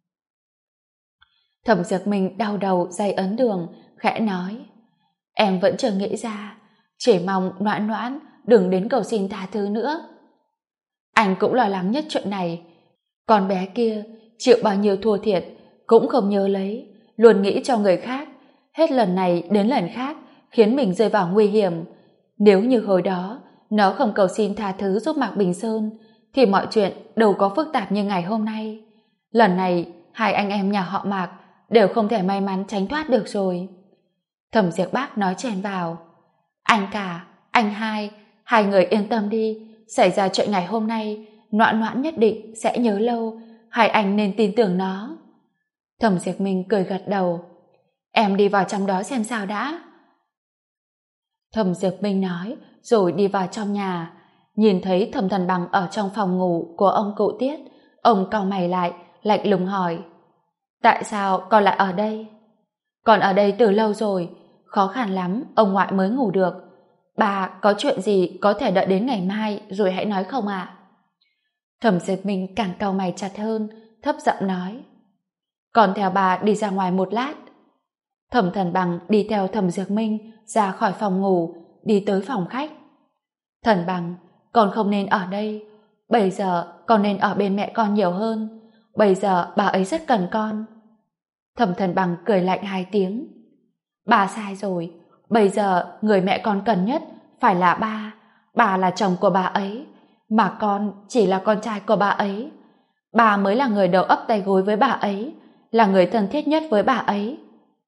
Thẩm Diệp Minh đau đầu day ấn đường, khẽ nói: Em vẫn chưa nghĩ ra, chỉ mong Noãn Noãn đừng đến cầu xin tha thứ nữa. Anh cũng lo lắng nhất chuyện này. Con bé kia chịu bao nhiêu thua thiệt cũng không nhớ lấy, luôn nghĩ cho người khác, hết lần này đến lần khác khiến mình rơi vào nguy hiểm. Nếu như hồi đó nó không cầu xin tha thứ giúp Mạc Bình Sơn thì mọi chuyện đâu có phức tạp như ngày hôm nay. Lần này hai anh em nhà họ Mạc đều không thể may mắn tránh thoát được rồi. Thẩm Diệp Bác nói chèn vào: Anh cả, anh hai người yên tâm đi, xảy ra chuyện ngày hôm nay Noãn Noãn nhất định sẽ nhớ lâu, hai anh nên tin tưởng nó. Thẩm Diệp Minh cười gật đầu: Em đi vào trong đó xem sao đã. Thẩm Diệp Minh nói rồi đi vào trong nhà. Nhìn thấy Thẩm Thần Bằng ở trong phòng ngủ của ông cụ Tiết, ông cau mày lại, lạnh lùng hỏi: Tại sao con lại ở đây? Con ở đây từ lâu rồi, khó khăn lắm ông ngoại mới ngủ được. Bà có chuyện gì có thể đợi đến ngày mai rồi hãy nói không ạ? Thẩm Diệp Minh càng cau mày chặt hơn, thấp giọng nói: Con theo bà đi ra ngoài một lát. Thẩm Thần Bằng đi theo Thẩm Diệp Minh ra khỏi phòng ngủ, đi tới phòng khách. Thần Bằng, con không nên ở đây. Bây giờ con nên ở bên mẹ con nhiều hơn. Bây giờ bà ấy rất cần con. Thẩm Thần Bằng cười lạnh hai tiếng: Bà sai rồi. Bây giờ người mẹ con cần nhất phải là ba. Bà là chồng của bà ấy, mà con chỉ là con trai của bà ấy. Bà mới là người đầu ấp tay gối với bà ấy, là người thân thiết nhất với bà ấy.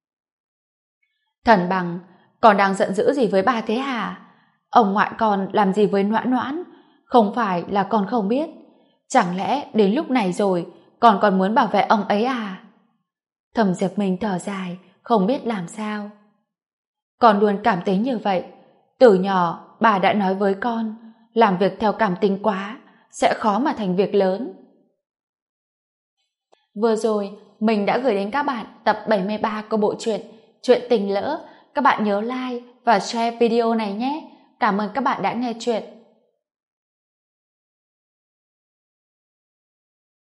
Thần Bằng, con đang giận dữ gì với bà thế hả? Ông ngoại con làm gì với Noãn Noãn? Không phải là con không biết. Chẳng lẽ đến lúc này rồi con còn muốn bảo vệ ông ấy à? Thẩm Diệp Minh thở dài, không biết làm sao. Con luôn cảm thấy như vậy. Từ nhỏ bà đã nói với con, làm việc theo cảm tính quá sẽ khó mà thành việc lớn. Vừa rồi mình đã gửi đến các bạn tập 73 của bộ truyện Chuyện tình lỡ. Các bạn nhớ like và share video này nhé. Cảm ơn các bạn đã nghe chuyện.